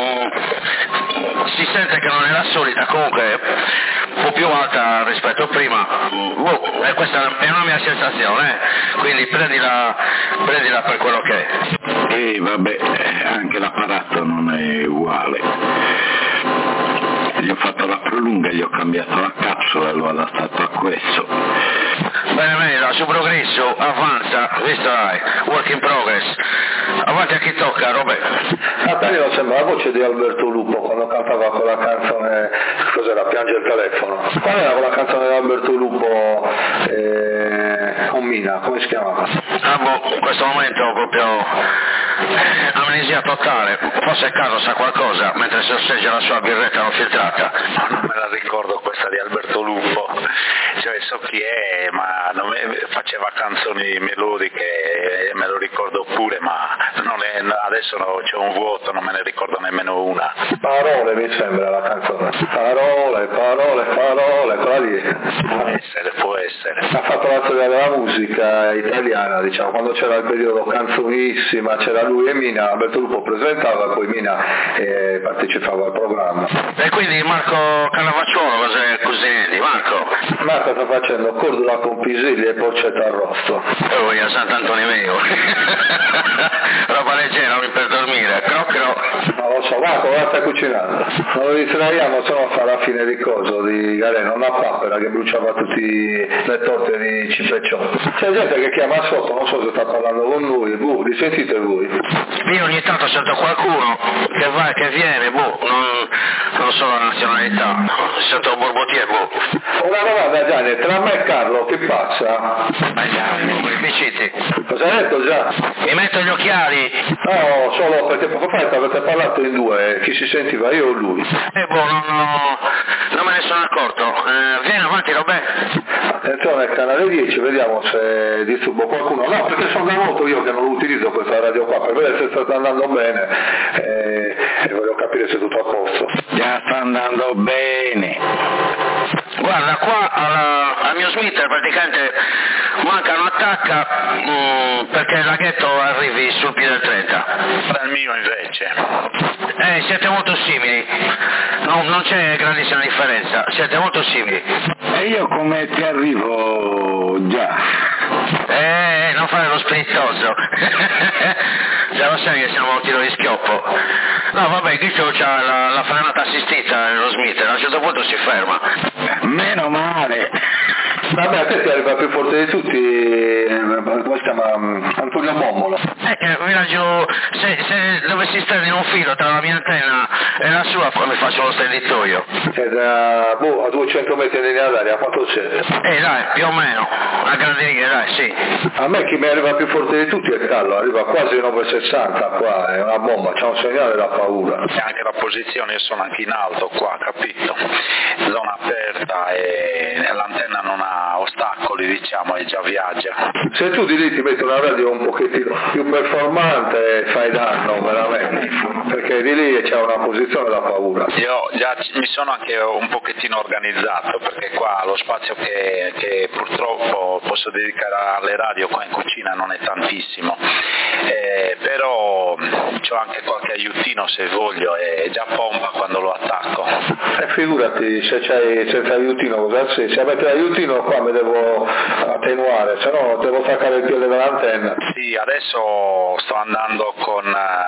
S7: Mm, si sente che non è la solita, comunque un po' più alta rispetto a prima. Boh, eh, questa è una mia sensazione, eh? Quindi prendila, prendila per quello che è.
S6: E eh, vabbè, anche l'apparato non è uguale. Gli ho fatto la prolunga, gli ho cambiato la capsula e l'ho adattato a questo.
S7: Bene, bene, dai, su progresso, avanza, visto dai, work in progress. Avanti a chi tocca, Roberto.
S2: Natalino sembra la voce di Alberto Lupo quando cantava quella canzone, cos'era, Piange il telefono. Qual era quella canzone di Alberto Lupo eh, con Mina, come si chiamava?
S7: Ah boh, in questo momento proprio amnesia totale, forse Carlo sa qualcosa mentre sorseggia la sua birretta non filtrata.
S1: Non me la ricordo questa di Alberto Lupo, cioè so chi è, ma non me, faceva canzoni melodiche, me lo ricordo pure, ma non è, adesso no, c'è un vuoto, non me ne ricordo nemmeno una.
S2: Parole mi sembra la canzone, parole, parole, parole, quella lì.
S1: Può essere, può essere.
S2: Ha fatto la storia della musica italiana, diciamo, quando c'era il periodo canzonissima, c'era lui e Mina, Alberto Lupo presentava, poi Mina eh, partecipava al programma.
S7: E quindi Marco Cannavacciuolo cosa cucini? Marco?
S2: Marco sta facendo cordula con piselli e porcetta arrosto.
S7: Oh, voglio Sant'Antonio mio. Roba leggera per dormire, cro cro.
S2: Non lo so, Marco, cosa stai cucinando? Non lo distraiamo, se no fa la fine di coso, di Galeno, una papera che bruciava tutte le torte di Cipeccione. C'è gente che chiama sotto, non so se sta parlando con lui, boh, li sentite voi?
S7: Io ogni tanto sento qualcuno che va e che viene, boh, non, non so la nazionalità, sento un borbotier, boh.
S2: Una domanda Gianni, tra me e Carlo che passa?
S7: Ma Gianni, quei picciti.
S2: Cosa hai detto già?
S7: Mi metto gli occhiali.
S2: No, solo perché poco fa avete parlato in due, chi si sentiva, io o lui?
S7: Eh boh, non, no, non me ne sono accorto. Eh, vieni avanti Roberto.
S2: Attenzione, canale dieci, vediamo se disturbo qualcuno. No, perché sono da molto io che non utilizzo questa radio qua, per vedere se sta andando bene eh, e voglio capire se è tutto a posto.
S6: Già sta andando bene.
S7: Guarda, qua alla, al mio smitter praticamente manca un'attacca mh, perché il laghetto arrivi sul piede del trenta.
S1: Al mio invece.
S7: Eh, siete molto simili, non, non c'è grandissima differenza, siete molto simili.
S6: E io come ti arrivo già?
S7: Eh, non fare lo spiritoso. Già lo sai che siamo a un tiro di schioppo. No, vabbè, qui c'ha la, la frenata assistita nello smitter, a un certo punto si ferma.
S6: Meno male.
S2: Vabbè, a te ti arriva più forte di tutti, come si chiama, Antonio Mommolo.
S7: Eh, che viaggio, se, se dovessi stare in un filo tra la mia antenna E la sua mi faccio lo stenditoio.
S2: È da, boh, a duecento metri in linea d'aria, quanto c'è?
S7: Eh dai, più o meno, a grandi righe, dai, sì.
S2: A me chi mi arriva più forte di tutti è Carlo, arriva quasi nove sessanta qua, è una bomba, c'è un segnale da paura.
S1: E anche la posizione, io sono anche in alto qua, capito? Zona aperta e l'antenna non ha ostacoli, diciamo, e già viaggia.
S2: Se tu di lì ti metti una radio un pochettino più performante fai danno veramente, perché di lì c'è una posizione da paura.
S1: Io già mi sono anche un pochettino organizzato, perché qua lo spazio che, che purtroppo posso dedicare alle radio qua in cucina non è tantissimo, eh, però c'ho anche qualche aiutino se voglio e già pompa quando lo attacco.
S2: E eh, figurati, se c'hai senza aiutino cosa sei? Se avete l'aiutino qua mi devo attenuare, se no devo attaccare il piede dell'antenna.
S1: Sì, adesso sto andando con,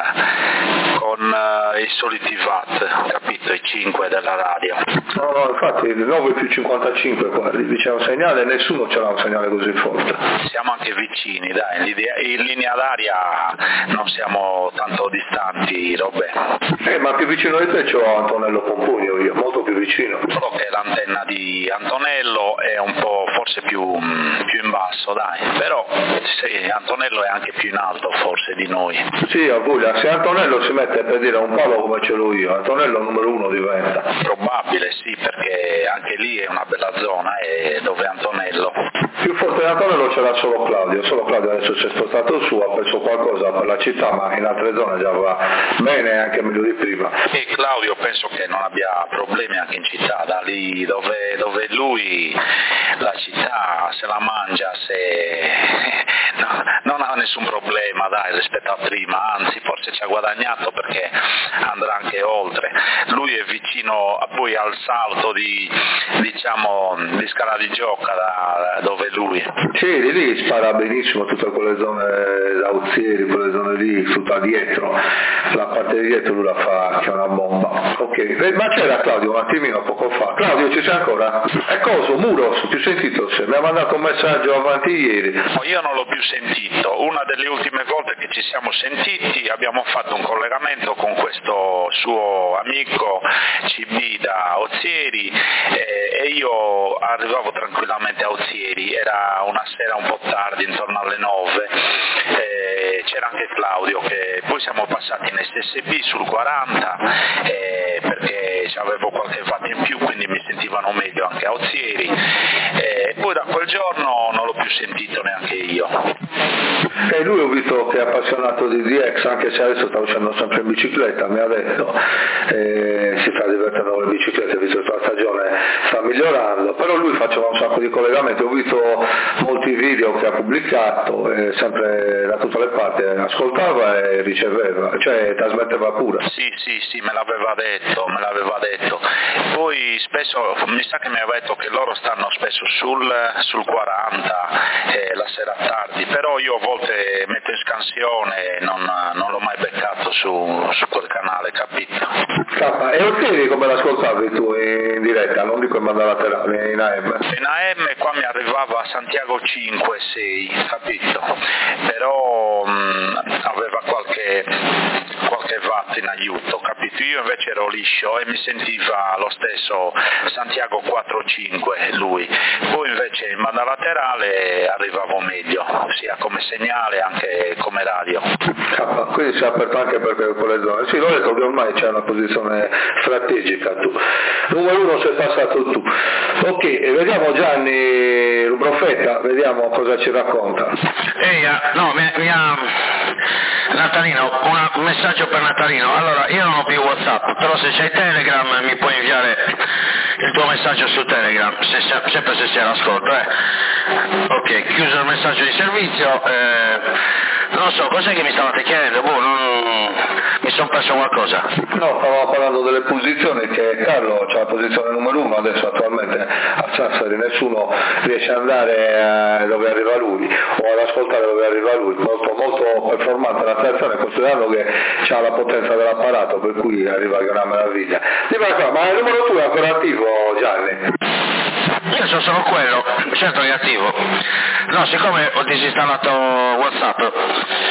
S1: con i soliti watt, capito, i cinque della radio.
S2: No, no, infatti nove più cinquantacinque qua, lì c'è un segnale, nessuno ce l'ha un segnale così forte.
S1: Siamo anche vicini, dai, in linea d'aria non siamo tanto distanti, Robè.
S2: Eh, ma più vicino di te c'ho Antonello Pompugno io, molto più vicino.
S1: Solo che l'antenna di Antonello è un po' forse più, più in basso, dai, però sì, Antonello è anche più in alto forse di noi.
S2: Sì, a voglia, se Antonello si mette per dire un palo come ce l'ho io, Antonello numero uno diventa.
S1: Probabile sì, perché anche lì è una bella zona e dove Antonello.
S2: Più forte di Antonello c'era solo Claudio, solo Claudio adesso si è spostato su, ha perso qualcosa per la città, ma in altre zone già va bene, anche meglio di prima.
S1: E Claudio penso che non abbia problemi anche in città, da lì dove, dove lui la città se la mangia, se no, non ha nessun problema dai rispetto a prima, anzi forse ci ha guadagnato perché andrà anche oltre. Lui è vicino poi al salto di, diciamo, di Scala di Giocca da dove lui.
S2: Sì, di lì spara benissimo tutte quelle zone Auzieri, quelle zone lì, tutta dietro, la parte di dietro lui la fa, che è una bomba. Ok, ma c'era Claudio un attimino poco fa. Claudio ci sei ancora? È coso, Muros, ti ho sentito? Se mi ha mandato un messaggio avanti ieri.
S1: No, io non l'ho più sentito, una delle ultime volte che ci siamo sentiti abbiamo fatto un collegamento con questo suo amico C B da Ozieri eh, e io arrivavo tranquillamente a Ozieri, era una sera un po' tardi, intorno alle nove, eh, c'era anche Claudio, che poi siamo passati in S S B sul quaranta eh, perché avevo qualche watt in più, quindi mi sentivano meglio anche a Ozieri e eh, poi da quel giorno non l'ho più sentito neanche io.
S2: E lui ho visto che è appassionato di D X, anche se adesso sta uscendo sempre in bicicletta, mi ha detto, eh, si sta divertendo con le biciclette visto che la stagione sta migliorando, però lui faceva un sacco di collegamenti, ho visto molti video che ha pubblicato, eh, sempre da tutte le parti, ascoltava e riceveva, cioè trasmetteva pure.
S1: Sì, sì, sì, me l'aveva detto, me l'aveva detto. Poi spesso, mi sa che mi aveva detto che loro stanno spesso sul, sul quaranta eh, la sera tardi, però io a volte metto in scansione e non, non l'ho mai beccato su, su quel canale, capito?
S2: Cappa. E Ozieri come l'ascoltavi tu in diretta? Non dico in banda laterale, in A M?
S1: In A M qua mi arrivava a Santiago cinque sei, capito? Però mh, aveva qualche, qualche watt in aiuto, capito? Io invece ero liscio e mi sentiva lo stesso Santiago quattro cinque lui, poi invece in banda laterale arrivavo meglio, sia come segnale anche come radio.
S2: Cappa. Quindi si è aperto anche per quelle zone. Sì, l'ho detto che ormai c'è una posizione strategica tu. Numero uno sei passato tu. Ok, e vediamo Gianni Rubrofetta, vediamo cosa ci racconta.
S7: Ehi, no, mi, mi ha... Natalino, una, un messaggio per Natalino. Allora, io non ho più WhatsApp, però se c'hai Telegram mi puoi inviare il tuo messaggio su Telegram, se, se, sempre se sei all'ascolto, eh. Ok, chiuso il messaggio di servizio, eh, non so, cos'è che mi stavate chiedendo? Boh, non... mi sono perso qualcosa.
S2: No, stavamo parlando delle posizioni, che Carlo c'ha la posizione numero uno, adesso attualmente a Sassari nessuno riesce ad andare dove arriva lui, o ad ascoltare dove arriva lui, molto, molto performante la stazione, considerando che ha la potenza dell'apparato, per cui arriva che è una meraviglia. Qua, ma il numero due è ancora attivo, Gianni?
S7: Io sono solo quello, certo che è attivo. No, siccome ho disinstallato WhatsApp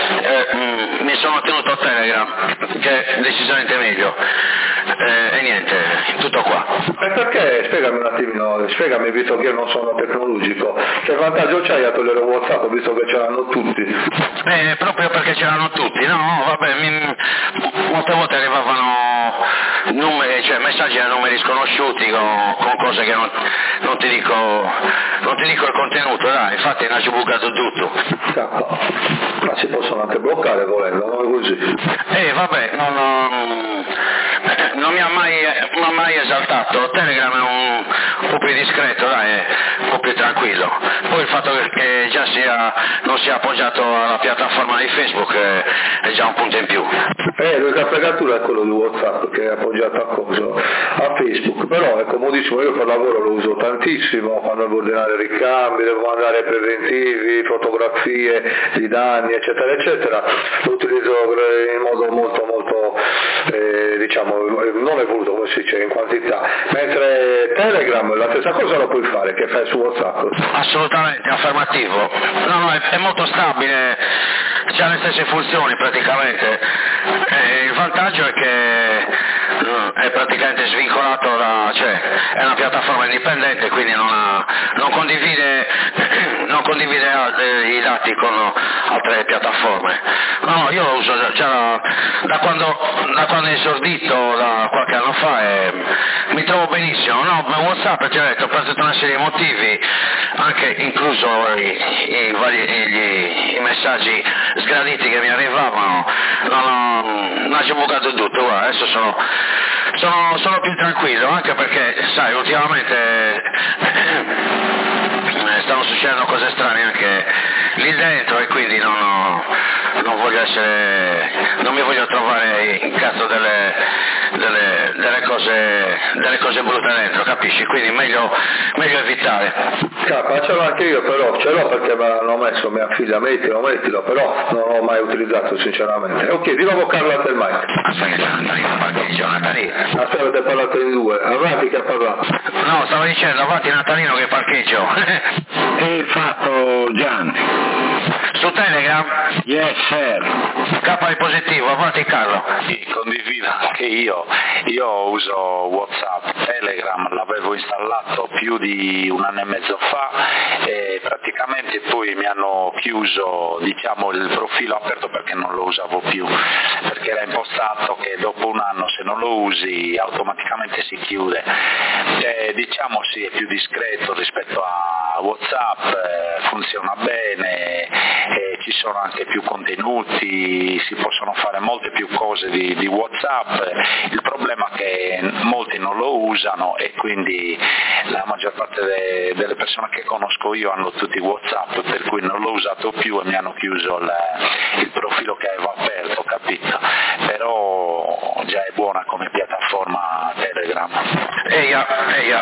S7: eh, mh, mi sono tenuto a Telegram, che è decisamente meglio, eh, e niente, tutto qua.
S2: E perché, spiegami un attimino, spiegami, visto che io non sono tecnologico, che vantaggio c'hai a togliere WhatsApp, visto che ce l'hanno tutti?
S7: Eh, proprio perché ce l'hanno tutti, no, vabbè, mi, molte volte arrivavano numeri, cioè messaggi a numeri sconosciuti con, con cose che non, non ti dico non ti dico il contenuto, dai, infatti ne ho bucato tutto.
S2: Cazzo. Ma si possono anche bloccare volendo, non è così?
S7: Eh vabbè, non, non, non mi ha mai, mi ha mai esaltato, Telegram è un, un po' più discreto, dai, è un po' più tranquillo. Poi il fatto che già sia, non sia appoggiato alla piattaforma di Facebook è, è già un punto in più.
S2: Eh, l'unica fregatura è quello di WhatsApp che è appoggiato a cosa? A Facebook, però è comodissimo, io per lavoro lo uso tantissimo, quando devo ordinare ricambi, devo mandare preventivi, fotografie di danni, eccetera, eccetera, lo utilizzo in modo molto, molto, eh, diciamo, non evoluto, come si dice, in quantità, mentre Telegram la stessa cosa la puoi fare che fai su WhatsApp.
S7: Assolutamente, affermativo, no, no, è, è molto stabile, ha le stesse funzioni praticamente, e il vantaggio è che è praticamente svincolato da, cioè è una piattaforma indipendente, quindi non, ha, non condivide, non condivide i dati con altre piattaforme. No, io lo uso già da, da quando da quando è esordito, da qualche anno fa, e mi trovo benissimo. No, WhatsApp, ti ho detto, per tutta una serie di motivi, anche incluso i, i, vari, gli, i messaggi sgraditi che mi arrivavano, non ho, non ho bucato tutto, guarda, adesso sono Sono, sono più tranquillo, anche perché, sai, ultimamente stanno succedendo cose strane anche lì dentro, e quindi non, ho, non voglio essere, non mi voglio trovare in cazzo delle, delle, delle cose delle cose brutte dentro, capisci? Quindi meglio, meglio evitare.
S2: Capa, ce l'ho anche io, però ce l'ho perché me l'hanno messo mia figlia, mettilo, mettilo, però non l'ho mai utilizzato sinceramente. Ok, di nuovo Carlo a te il mic.
S7: Aspetta, Natalino, parcheggio, Natalino.
S2: Aspetta, avete parlato in due, avanti che ha parlato.
S7: No, stavo dicendo avanti Natalino che parcheggio.
S6: È fatto Gianni.
S7: Su Telegram?
S6: Yes sir.
S7: K di positivo, avanti Carlo.
S1: Sì, condivido anche io, io uso WhatsApp, Telegram l'avevo installato più di un anno e mezzo fa e praticamente poi mi hanno chiuso, diciamo, il profilo aperto perché non lo usavo più, perché era impostato che dopo un anno se non lo usi automaticamente si chiude. E, diciamo sì, è più discreto rispetto a WhatsApp, eh, funziona bene, eh, ci sono anche più contenuti, si possono fare molte più cose di, di WhatsApp. Il problema è che molti non lo usano e quindi la maggior parte de, delle persone che conosco io hanno tutti WhatsApp, per cui non l'ho usato più e mi hanno chiuso il, il profilo che avevo aperto, capito? Però già è buona come piattaforma Telegram.
S7: Eia, eia.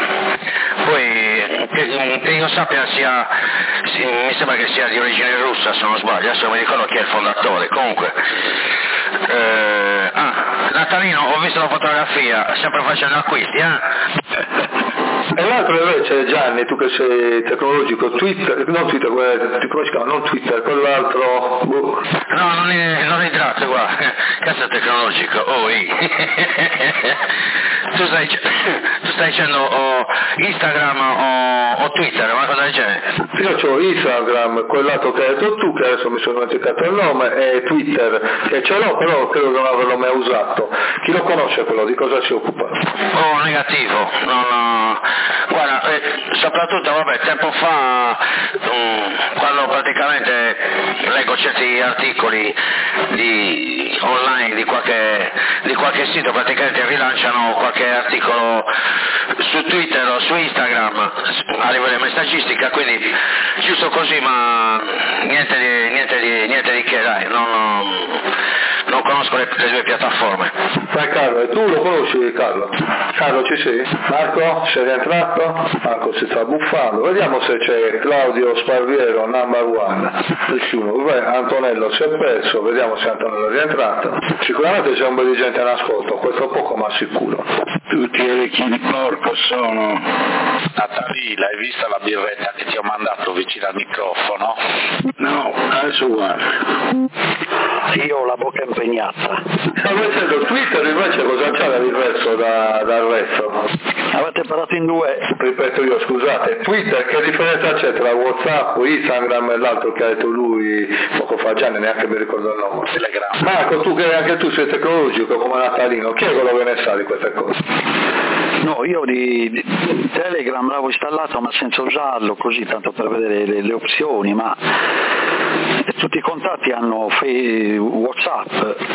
S7: Poi che, che io sappia sia, sì, mi sembra che sia di origine russa se non sbaglio, adesso mi ricordo chi è il fondatore, comunque. Eh, ah, Natalino, ho visto la fotografia, sempre facendo acquisti, eh?
S2: E l'altro invece Gianni, tu che sei tecnologico, Twitter, non Twitter, come si chiama? Non Twitter, quell'altro... Boh.
S7: No, non è, non entrate qua, cazzo tecnologico, oh, tu, stai, tu stai dicendo oh, Instagram o, o Twitter, una cosa del genere?
S2: Io ho Instagram, quell'altro che hai detto tu, che adesso mi sono dimenticato il nome, e Twitter, che ce l'ho, però credo di non averlo mai usato. Chi lo conosce quello, di cosa si occupa?
S7: Oh, negativo, no, no. Guarda, eh, soprattutto, vabbè, tempo fa, um, quando praticamente leggo certi articoli di, online di qualche, di qualche sito, praticamente rilanciano qualche articolo su Twitter o su Instagram a livello di messaggistica, quindi giusto così, ma niente di, niente di, niente di che, dai, non, non, non conosco le, le due piattaforme.
S2: Dai Carlo, e tu lo conosci Carlo? Carlo ci sei? Marco? Sei rientrato? Marco si sta buffando, vediamo se c'è Claudio Sparviero, number one. Nessuno, beh, Antonello si è perso, vediamo se Antonello è rientrato. Sicuramente c'è un po' di gente in ascolto, questo poco ma sicuro.
S6: Tutti orecchi di porco sono.
S1: Natali, l'hai vista la birretta che ti ho mandato vicino al microfono?
S6: No, adesso guarda.
S3: Io ho la bocca impegnata.
S2: Stavo dicendo, Twitter invece cosa c'ha da diverso da, dal resto?
S3: Avete parlato in due?
S2: Ripeto io, scusate, Twitter che differenza c'è tra WhatsApp, Instagram e l'altro che ha detto lui poco fa, Gianni, neanche mi ricordo il nome.
S1: Telegram.
S2: Marco, tu che anche tu sei tecnologico come Natalino, chi è quello che ne sa di queste cose?
S3: No, io di, di Telegram l'avevo installato ma senza usarlo, così tanto per vedere le, le opzioni, ma tutti i contatti hanno fe- WhatsApp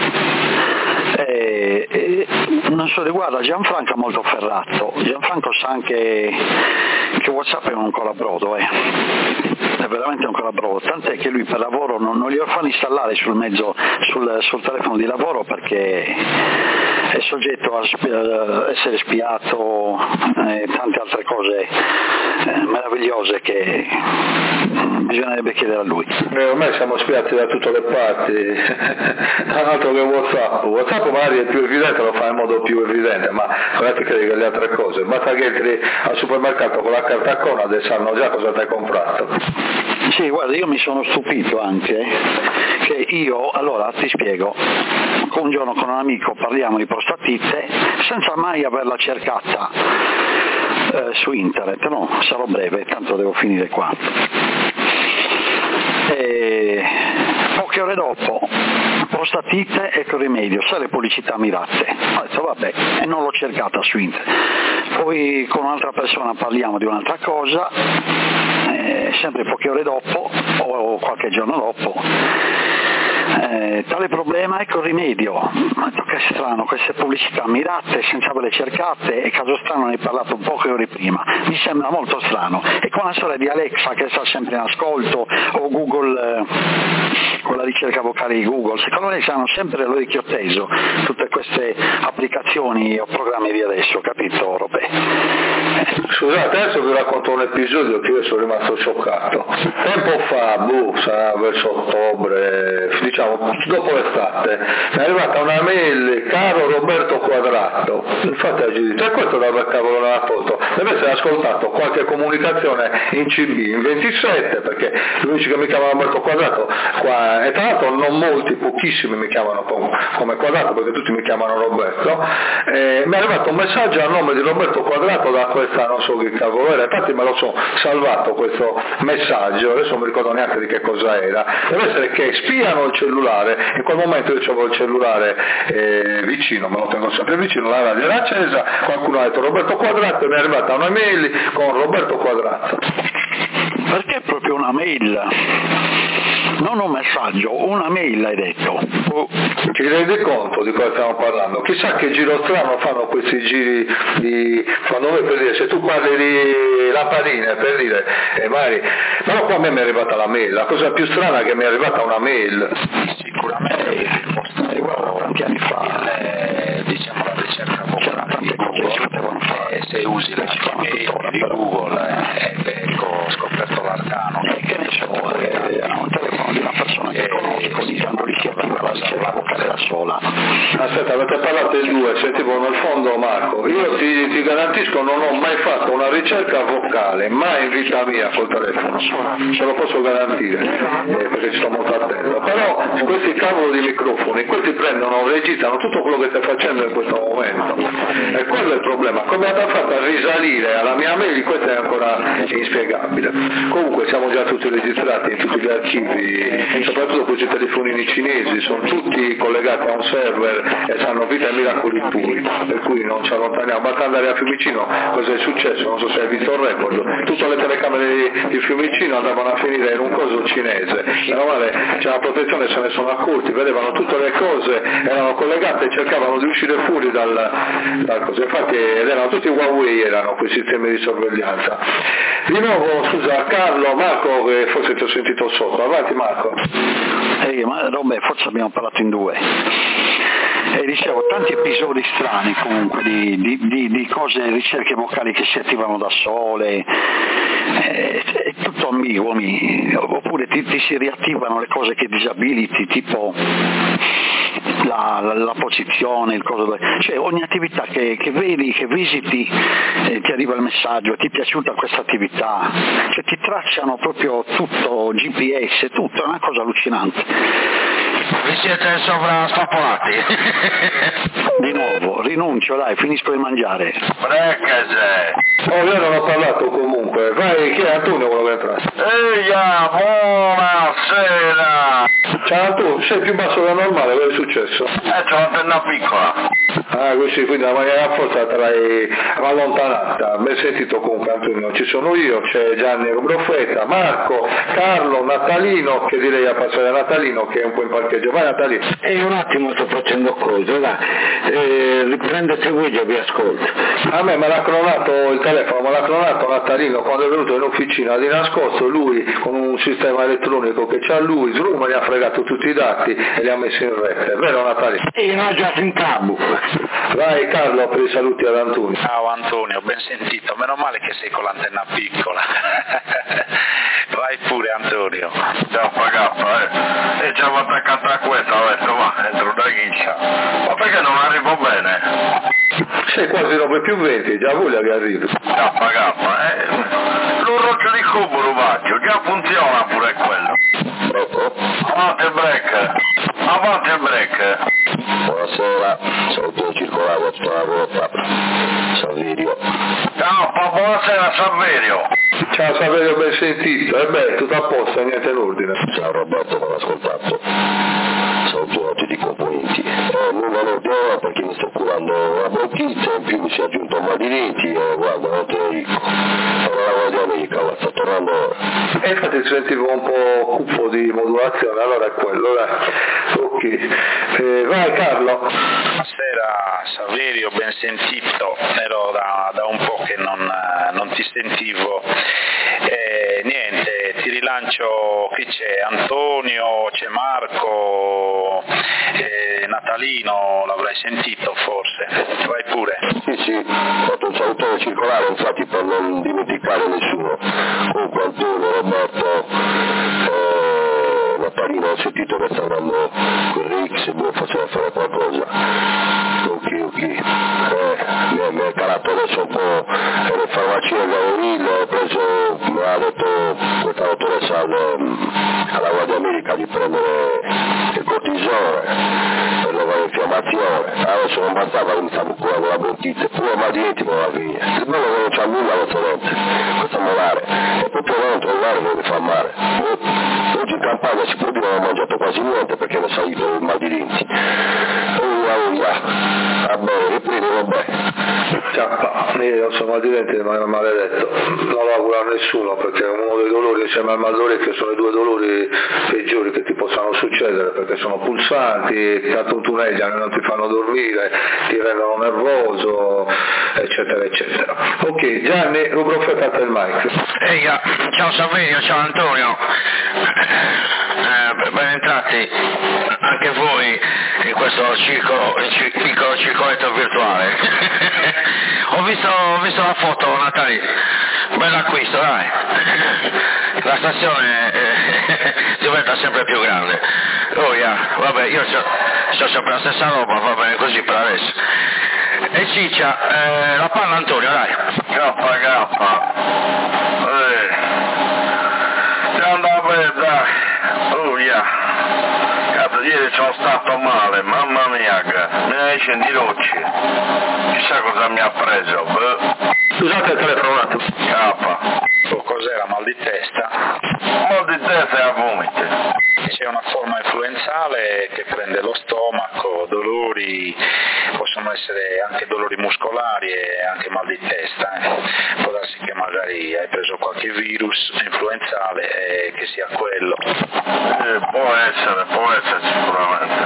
S3: e, e non so, riguarda Gianfranco è molto ferrato. Gianfranco sa anche che WhatsApp è un colabrodo, eh. è veramente un colabrodo, tant'è che lui per lavoro non, non glielo fanno installare sul mezzo, sul, sul telefono di lavoro perché è soggetto a, spi- a essere spiato e tante altre cose eh, meravigliose che bisognerebbe chiedere a lui.
S2: Eh, ormai siamo spiati da tutte le parti, altro che WhatsApp. WhatsApp magari è più evidente, lo fa in modo più evidente, ma non è che credi che le altre cose, basta che entri al supermercato con la carta Conad e sanno già cosa ti hai comprato.
S3: Sì, guarda, io mi sono stupito anche che io, allora ti spiego, un giorno con un amico parliamo di prostatite senza mai averla cercata eh, su internet, no, sarò breve, tanto devo finire qua. E poche ore dopo, prostatite, ecco il rimedio, sai le pubblicità mirate. Ho detto vabbè, e non l'ho cercata su internet. Poi con un'altra persona parliamo di un'altra cosa, eh, sempre poche ore dopo o qualche giorno dopo, eh, tale problema, ecco il rimedio. Ma che strano, queste pubblicità mirate senza averle cercate, e caso strano ne hai parlato poche ore prima, mi sembra molto strano. E con la storia di Alexa che sta sempre in ascolto, o Google, eh, con la ricerca vocale di Google, secondo me hanno sempre l'orecchio teso tutte queste applicazioni o programmi di adesso, capito Robè?
S2: Scusate, adesso vi racconto un episodio che io sono rimasto scioccato. Tempo fa, boh, sarà verso ottobre, diciamo dopo l'estate, mi è arrivata una mail, caro Roberto Quadrato. Infatti ho detto, e questo da che cavolo l'ha tolto? Deve essere ascoltato qualche comunicazione in C B, in ventisette, perché lui dice che mi chiama Roberto Quadrato qua, e tra l'altro non molti, pochissimi mi chiamano come Quadrato, perché tutti mi chiamano Roberto. Eh, mi è arrivato un messaggio a nome di Roberto Quadrato da questa, non so che cavolo era, infatti me lo so salvato questo messaggio, adesso non mi ricordo neanche di che cosa era. Deve essere che spiano il cellulare, in quel momento io avevo il cellulare eh, vicino, me lo tengo sempre vicino, la radio era accesa, qualcuno ha detto Roberto Quadrato e mi è arrivata una mail con Roberto Quadrato.
S3: Perché proprio una mail? Non un messaggio, una mail hai detto.
S2: Oh, ti rendi conto di cosa stiamo parlando? Chissà che giro strano fanno questi giri di, quando voi per dire, se tu parli di lampadine per dire, eh, magari, però qua a me mi è arrivata la mail, la cosa più strana è che mi è arrivata una mail.
S1: Sicuramente eh, guarda, tanti anni fa eh, diciamo la ricerca vocale di Google, eh, se usi la Gmail di Google eh, ecco, ho scoperto l'arcano
S3: che ne so, eh, a un telefono di una persona che conosco dicendo l'iniziativa la ricerca vocale da sola.
S2: Aspetta, avete parlato in due, sentivo nel fondo Marco, io ti, ti garantisco non ho mai fatto una ricerca vocale, mai in vita mia col telefono, ce lo posso garantire, eh, perché ci sto molto attento, però questi cavolo di microfoni, questi prendono, registrano tutto quello che stai facendo in questo momento, e quello è il problema, come hanno fatto a risalire alla mia mail, questo è ancora inspiegabile. Comunque siamo già tutti registrati in tutti gli archivi, soprattutto questi telefonini cinesi, sono tutti collegati a un server e sanno vita e miracoli puri, per cui non ci allontaniamo. Basta andare a Fiumicino, cosa è successo? Non so se hai visto il record, tutte le telecamere di, di Fiumicino andavano a finire in un coso cinese, meno male c'era la protezione, se ne sono accorti, vedevano tutte le cose, erano collegate e cercavano di uscire fuori dal, dal coso, infatti ed erano tutti Huawei, erano quei sistemi di sorveglianza. Di nuovo, scusa, Carlo, Marco, che forse ti ho sentito sotto, avanti Marco.
S3: Eh, ma Robè, forse abbiamo parlato in due. E dicevo, tanti episodi strani comunque di, di, di, di cose, ricerche vocali che si attivano da sole, è, è tutto ambiguo, mi, oppure ti, ti si riattivano le cose che disabiliti, tipo la, la, la posizione, il coso, cioè ogni attività che, che vedi, che visiti, eh, ti arriva il messaggio, ti è piaciuta questa attività, cioè ti tracciano proprio tutto, G P S, tutto, è una cosa allucinante.
S7: Vi siete sovraspopolati?
S3: Di nuovo, rinuncio, dai, finisco di mangiare.
S7: Brecchese!
S2: Oh, io non ho parlato comunque, vai, chi è Antonio quello che entra?
S7: Ehi, buonasera!
S2: Ciao tu, sei più basso della normale, cosa è successo?
S7: Eh, c'ho l'antenna piccola.
S2: Ah, così, quindi la maniera rafforzata l'hai allontanata. Ben sentito comunque Antonio, ci sono io, c'è Gianni Rubrofetta, Marco, Carlo, Natalino, che direi a passare a Natalino che è un po' in parcheggio. Vai Natalino.
S6: E un attimo sto facendo cosa, là. Eh, riprendete voi che vi ascolto.
S2: A me me l'ha clonato il telefono, me l'ha clonato Natalino quando è venuto in officina di nascosto, lui con un sistema elettronico che c'ha lui, Zoom gli ha fregato tutti i dati e li ha messi in rete, è vero Natalino?
S6: E non ho già in cabo.
S2: Vai Carlo per i saluti ad Antonio.
S1: Ciao Antonio, ben sentito, meno male che sei con l'antenna piccola. Vai pure Antonio.
S7: Ciao Pagappa, eh. E ci avevo attaccato a questa, ho detto va, entro da ghincia. Ma perché non arrivo bene?
S2: Sei quasi nove più venti, già voglia che arrivi.
S7: Ciao Pagappa, eh. L'orologio di cubo rubaggio, già funziona pure quello. Avanti il break, avanti il break.
S8: Buonasera, sono il circolare a tutta la volta, Saverio.
S7: Ciao, buonasera Saverio.
S2: Ciao Saverio, ben sentito. E beh, tutto a posto, niente in ordine.
S8: Ciao Roberto, non ho ascoltato. Sono tutti di componenti. Eh, nulla non piove perché mi sto curando la bronchite, in più mi si è aggiunto un mal di denti e guarda, non te lo dico. Sono la Guardia Amica, guarda, sto tornando ora.
S2: E infatti sentivo un po' cupo di modulazione, allora è quello, dai. Ok. Eh, vai Carlo.
S1: Buonasera Saverio, ben sentito, ero da, da un po' che non, non ti sentivo. Eh, niente, ti rilancio, chi c'è? Antonio, c'è Marco, eh, Natalino, l'avrai sentito forse, vai pure.
S8: Sì, sì, ho fatto un saluto circolare, infatti per non dimenticare nessuno. Comunque Antonio, Roberto, eh, Natalino, ho sentito che sta andando con Rix e boh, faceva fare qualcosa. Ok, ok. Eh, mi, mi è calato adesso un po' per le farmacie a Gavorino, ho preso, mi ha detto questa dottoressa alla Guardia America di prendere il cortisone per levare l'infiammazione. Adesso non bastava che mi stavo curando la bronchite, pure il mal di denti non va via. Il bello che non c'ha nulla notoriamente, questa molare, è proprio non trovare che mi fa male. Oggi in campagna si può dire non ho mangiato quasi niente perché mi è salito il mal di denti. Oh, oh, va bene, riprendi, vabbè.
S2: Ciao, io sono mal di denti, ma è maledetto. Non lo auguro a nessuno perché uno dei dolori insieme al mal d'orecchio sono i due dolori peggiori che ti possano succedere perché sono pulsanti, ti attuntuneggiano, non ti fanno dormire, ti rendono nervoso, eccetera, eccetera. Ok, Gianni, Rubrofetta il mic.
S7: Ehi, ciao Saverio, ciao Antonio. Eh, ben entrati anche voi in questo circolo, piccolo circoletto virtuale. ho, visto, ho visto la foto Natali, bell'acquisto dai, la stazione eh, diventa sempre più grande. Oh yeah, vabbè, io ho sempre la stessa roba, va bene così per adesso. E Ciccia, eh, la palla Antonio dai. Gappa gappa. Eh. Andiamo bene dai. Oh yeah. Cazzo, ieri sono stato male, mamma mia, mi esce di rocci. Chissà cosa mi ha preso. Beh.
S2: Scusate il telefono un attimo.
S1: K. Oh, cos'era? Mal di testa?
S7: Mal di testa e a vomito.
S1: C'è una forma influenzale che prende lo stomaco, dolori, possono essere anche dolori muscolari e anche mal di testa. Eh. Può darsi che magari hai preso qualche virus influenzale e che sia quello.
S7: Eh, può essere, può essere sicuramente.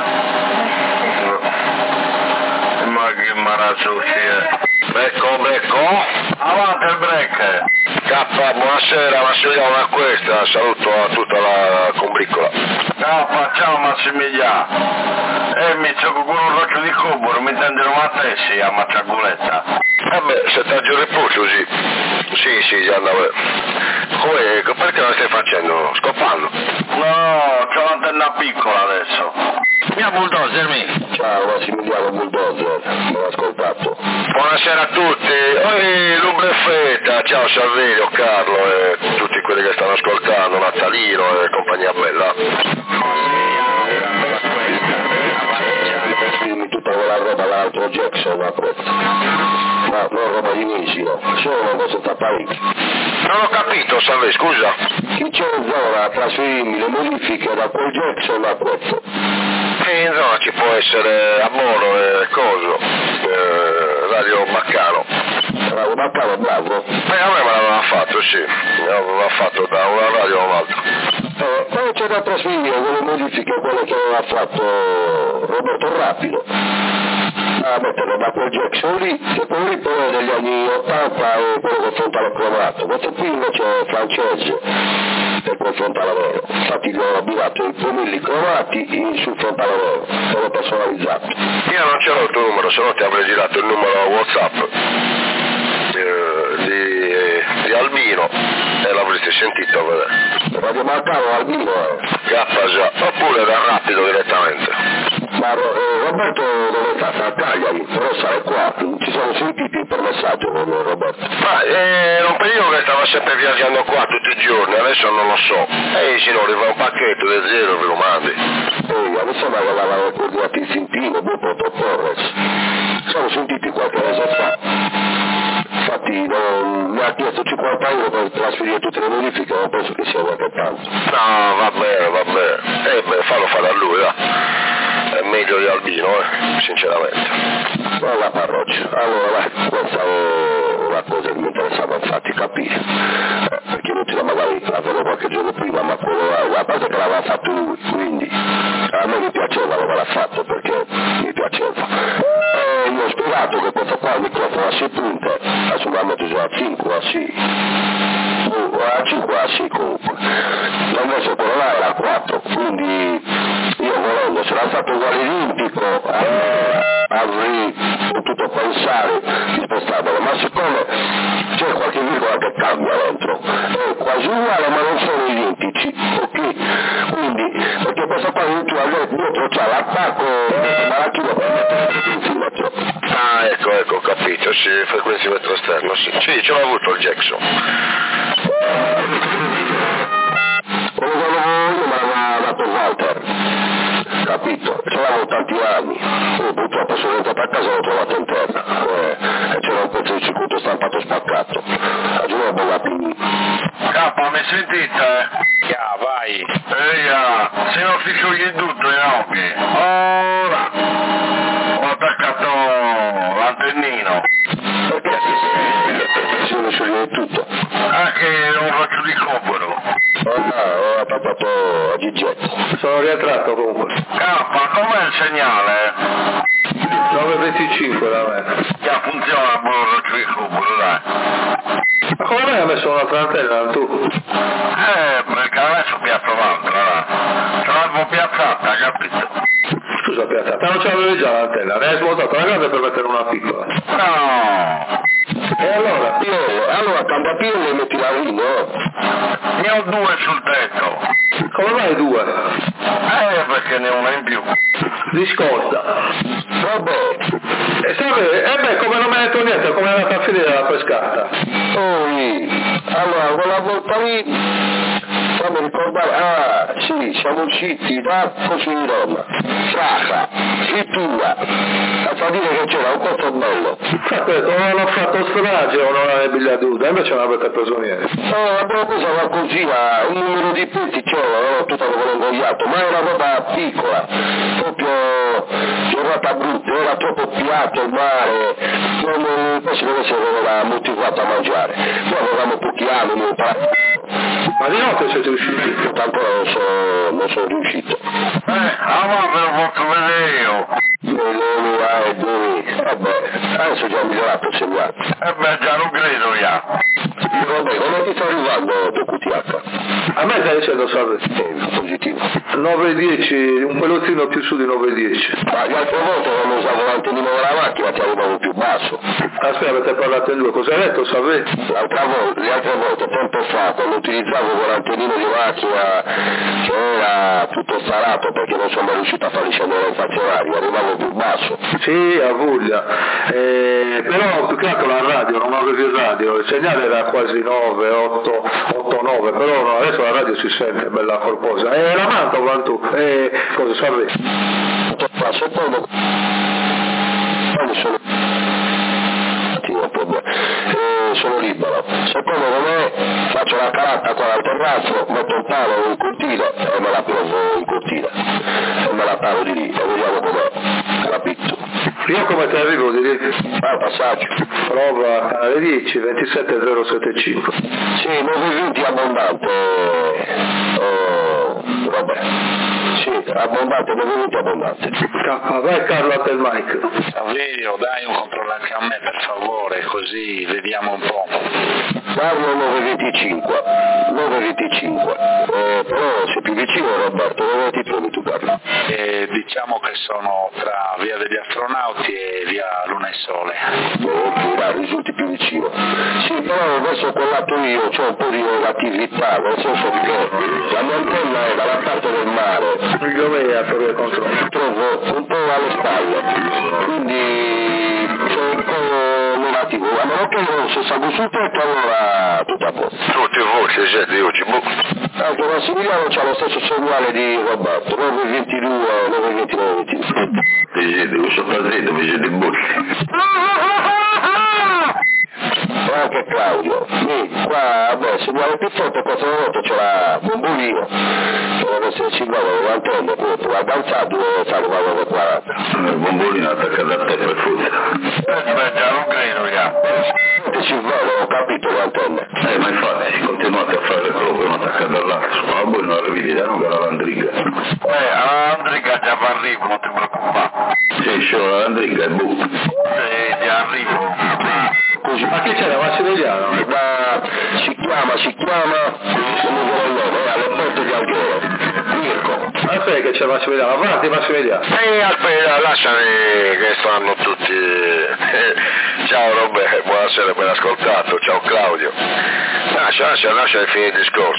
S7: Ma che imbarazzo sia. Becco, becco. Avanti il break. K, buonasera, Massimiliano a questa, saluto a tutta la combricola. K, ciao Massimiliano. E mi gioco con un roccio di cubo, mi tendono a te, sì, a macciaguletta. Eh beh, se ti aggiorni pure così. Sì, sì, già andavo. Come, perché lo stai facendo? Scopando? No, c'ho l'antenna piccola adesso. Mia Bulldozer, mi.
S8: Ciao Massimiliano Bulldozer, mi ho ascoltato.
S7: Buonasera a tutti. Oi, Lubrefetta, ciao Salverio, Carlo e tutti quelli che stanno ascoltando, Natalino e compagnia bella.
S8: Dimmi tutta quella roba dall'altro Jackson a prezzo. No, non roba di mesi, no, solo una cosa da parecchio.
S7: Non ho capito, Salve, scusa.
S8: Chi c'è in zona a trasferirmi le modifiche da quel Jackson a prezzo?
S7: E in zona ci può essere a Moro e coso, eh, Radio Baccano.
S8: Radio Baccano, bravo.
S7: Beh, a me me l'aveva fatto, sì, me l'aveva fatto da una radio a un'altra.
S8: Eh, poi c'è da trasferire quelle modifiche, quelle che aveva fatto Roberto Rapido, a mettere da quel Jackson lì, che poi lì però è degli anni ottanta e quello che frontale cromato. Questo qui invece è francese per quel frontale vero. Infatti gli ho abbinato i pommelli cromati sul frontale vero, sono personalizzato.
S7: Io non ce l'ho il tuo numero, se no ti avrei girato il numero WhatsApp eh, di, eh, di Albino e l'avresti sentito, vedere.
S8: Radio Marcano Albino, eh.
S7: K già, oppure da Rapido direttamente.
S8: Ma eh, Roberto dove sta? A Cagliari, però sarà qua, ci siamo sentiti per messaggio con Roberto.
S7: Ma eh, era un periodo che stava sempre viaggiando qua tutti i giorni, adesso non lo so. E se no arriva un pacchetto di zero ve lo mandi.
S8: Ehi, adesso mi avevamo coordinato il Sintino, dopo Torres. Ci siamo sentiti qualche mese fa. Infatti non, mi ha chiesto cinquanta euro per trasferire tutte le modifiche, non penso che sia neanche tanto.
S7: No, va bene, va bene. Eh beh, fallo fare a lui, va. È meglio di Albino, eh, sinceramente.
S8: Non la parroccia. Allora, vai, questa è una cosa che mi interessava infatti capire. Eh, perché inutile magari l'avevo qualche giorno prima, ma quello, a parte che l'aveva fatto lui, quindi a me mi piaceva l'aver fatto perché mi piaceva. Eh, gli ho spiegato che questo qua il microfono a sei punte, adesso mi ha messo già a cinque, a sei. A cinque, a sei comunque. Invece quello là era a quattro, quindi io volendo, se era stato uguale olimpico, eh, avrei potuto pensare di spostarlo, ma siccome c'è qualche virgola che cambia dentro, è quasi uguale ma non sono identici, ok? Quindi, perché questo qua dietro c'ha l'attacco maracchino per mettere l'infilazione.
S7: Ah, ecco, ecco, ho capito, sì, frequenzimetro esterno, sì, sì, ce l'ho avuto il Jackson.
S8: Quello che avevo io me l'aveva dato Walter, capito? Ce l'avevo tanti anni, poi purtroppo sono entrato a casa e l'ho trovato in terra, eh, e c'era un pezzo di circuito stampato spaccato, a giù una bella pini.
S7: K, mi sentite?
S1: Ja, vai.
S7: Eia, se non si scioglie tutto in occhi. Ora, ho attaccato l'antennino.
S8: Perché? Si deve sciogliere tutto.
S7: Anche non faccio di copero.
S8: Oh no, ho attaccato a Gigetto.
S2: Sono rientrato comunque.
S7: K, com'è il segnale?
S2: nove venticinque da me.
S7: Già funziona il faccio di copero, dai.
S2: Ma come mai ha messo un'altra antenne tu?
S7: Eh, perché adesso piazzo l'altra, là. Ce l'avevo piazzata, capito?
S2: Scusa piazzata, non ce l'avevi già l'antenna, ne hai smontato una grande per mettere una piccola.
S7: No!
S8: E allora, Piero, allora cambia Piero e metti la Rino.
S7: Ne ho due sul tetto.
S2: Come mai due?
S7: Eh, perché ne ho una in più.
S2: Discosta.
S8: Vabbè.
S2: E sapete, e beh, come non mi ha detto niente, come è andata a finire la pescata?
S8: Poi, allora, quella volta lì, fammi ricordare, ah, sì, siamo usciti da così in Roma, Sacra, Frittura, a far dire che c'era un costo bello.
S2: Aspetta, non hanno fatto strage o non avete bigliaduta, invece non avete preso niente.
S8: No, abbiamo preso una cosina, un numero di pezzi c'era, non tutto avevo ingoiato, ma era una roba piccola, proprio giornata brutta, era troppo piatto il mare, non penso che si aveva motivato a mangiare, noi avevamo pochi anni, non
S2: ma di notte siete usciti?
S8: tanto non sono, non sono riuscito.
S7: Eh, allora ve l'ho fatto vedere io.
S8: Meloni, e due, vabbè, adesso già ho migliorato il segnale.
S7: Eh beh, già non credo, ya.
S8: Vabbè, come ti sta arrivando tuo Q T H?
S2: A me stai dicendo salve?
S8: Eh, positivo.
S2: nove dieci, un pelottino più su di nove dieci.
S8: Ma le altre volte quando usavo l'antennino della macchina ti arrivavo più basso.
S2: Aspetta, avete parlato in due, cosa hai detto Salve?
S8: L'altra volta, le altre volte, tempo fa, quando utilizzavo quell'antennino di macchina che era tutto starato perché non sono riuscito a farli scendere ai fazionari, arrivavo più basso.
S2: Sì, a voglia, eh, però più che altro la radio, non avevi il radio, il segnale era quasi nove, otto, otto, nove, però no, adesso la radio si sente bella corposa. E la manta quanto? Eh, cosa Salve?
S8: Ma secondo quando sono eh, sono libero, secondo me faccio la caratta qua al terrazzo, metto un palo in cortile e me la provo in cortile e me la paro di lì e vediamo com'è, capito?
S2: Io come ti arrivo di lì?
S8: Ah, passaggio.
S2: Prova alle dieci, ventisette zero settantacinque.
S8: Sì, nove venti abbondante, oh, vabbè. Sì, abbondante, nove venti abbondante.
S2: K, vai Carlo a te il mic.
S1: Saverio, dai un controllo anche a me per favore, così vediamo un po'.
S8: Carlo nove venticinque, nove venticinque, eh, però sei più vicino Roberto, dove ti trovi tu Carlo?
S1: E diciamo che sono tra via degli Astronauti e via Luna e Sole.
S8: Ok, dai, risulti più vicino. Sì, però adesso con lato io c'ho un po' di negatività, nel senso che la mia antenna è dalla parte del mare.
S2: Dove è per il controllo?
S8: Trovo un po' alle spalle, quindi sono un po' negativo, a meno che non si salgo sul tetto allora tutto a posto.
S7: Tutti voi si siete oggi, boh.
S8: Anche Massimiliano c'ha lo stesso segnale di Roberto, nove ventidue, nove ventinove, ventidue.
S6: Vedete, questo fratello, vedete bucci.
S8: E anche Claudio, sì, qua, vabbè, segnale più forte, questa volta c'era Bombolino, che deve essere cinquanta, l'antenna, appunto, ha danzato e fa nove quaranta.
S6: Il bombolino attaccato a te per fottere.
S7: Aspetta, non credo, raga.
S8: Ci vuole, ho capito le antenne.
S6: Eh, ma infatti, continuate a fare le prove, non attaccate all'altro. Ma voi non arrivate da noi alla Landriga.
S7: Eh, alla Landriga già arrivo, non ti preoccupare.
S6: Sì, scemo la Landriga è buco.
S7: Sì, già arrivo.
S8: Così.
S2: Ma che c'era Massimiliano?
S8: Ma si chiama, si chiama, non mi vuole il nome, è alle porte di Alghero. Mirko.
S2: Aspetta che c'è Massimiliano, avanti Massimiliano.
S7: Ehi, aspetta, lasciami che stanno tutti. Ciao Robè, buonasera, ben ascoltato. Ciao Claudio. Lascia, lascia, lascia il fine discorso.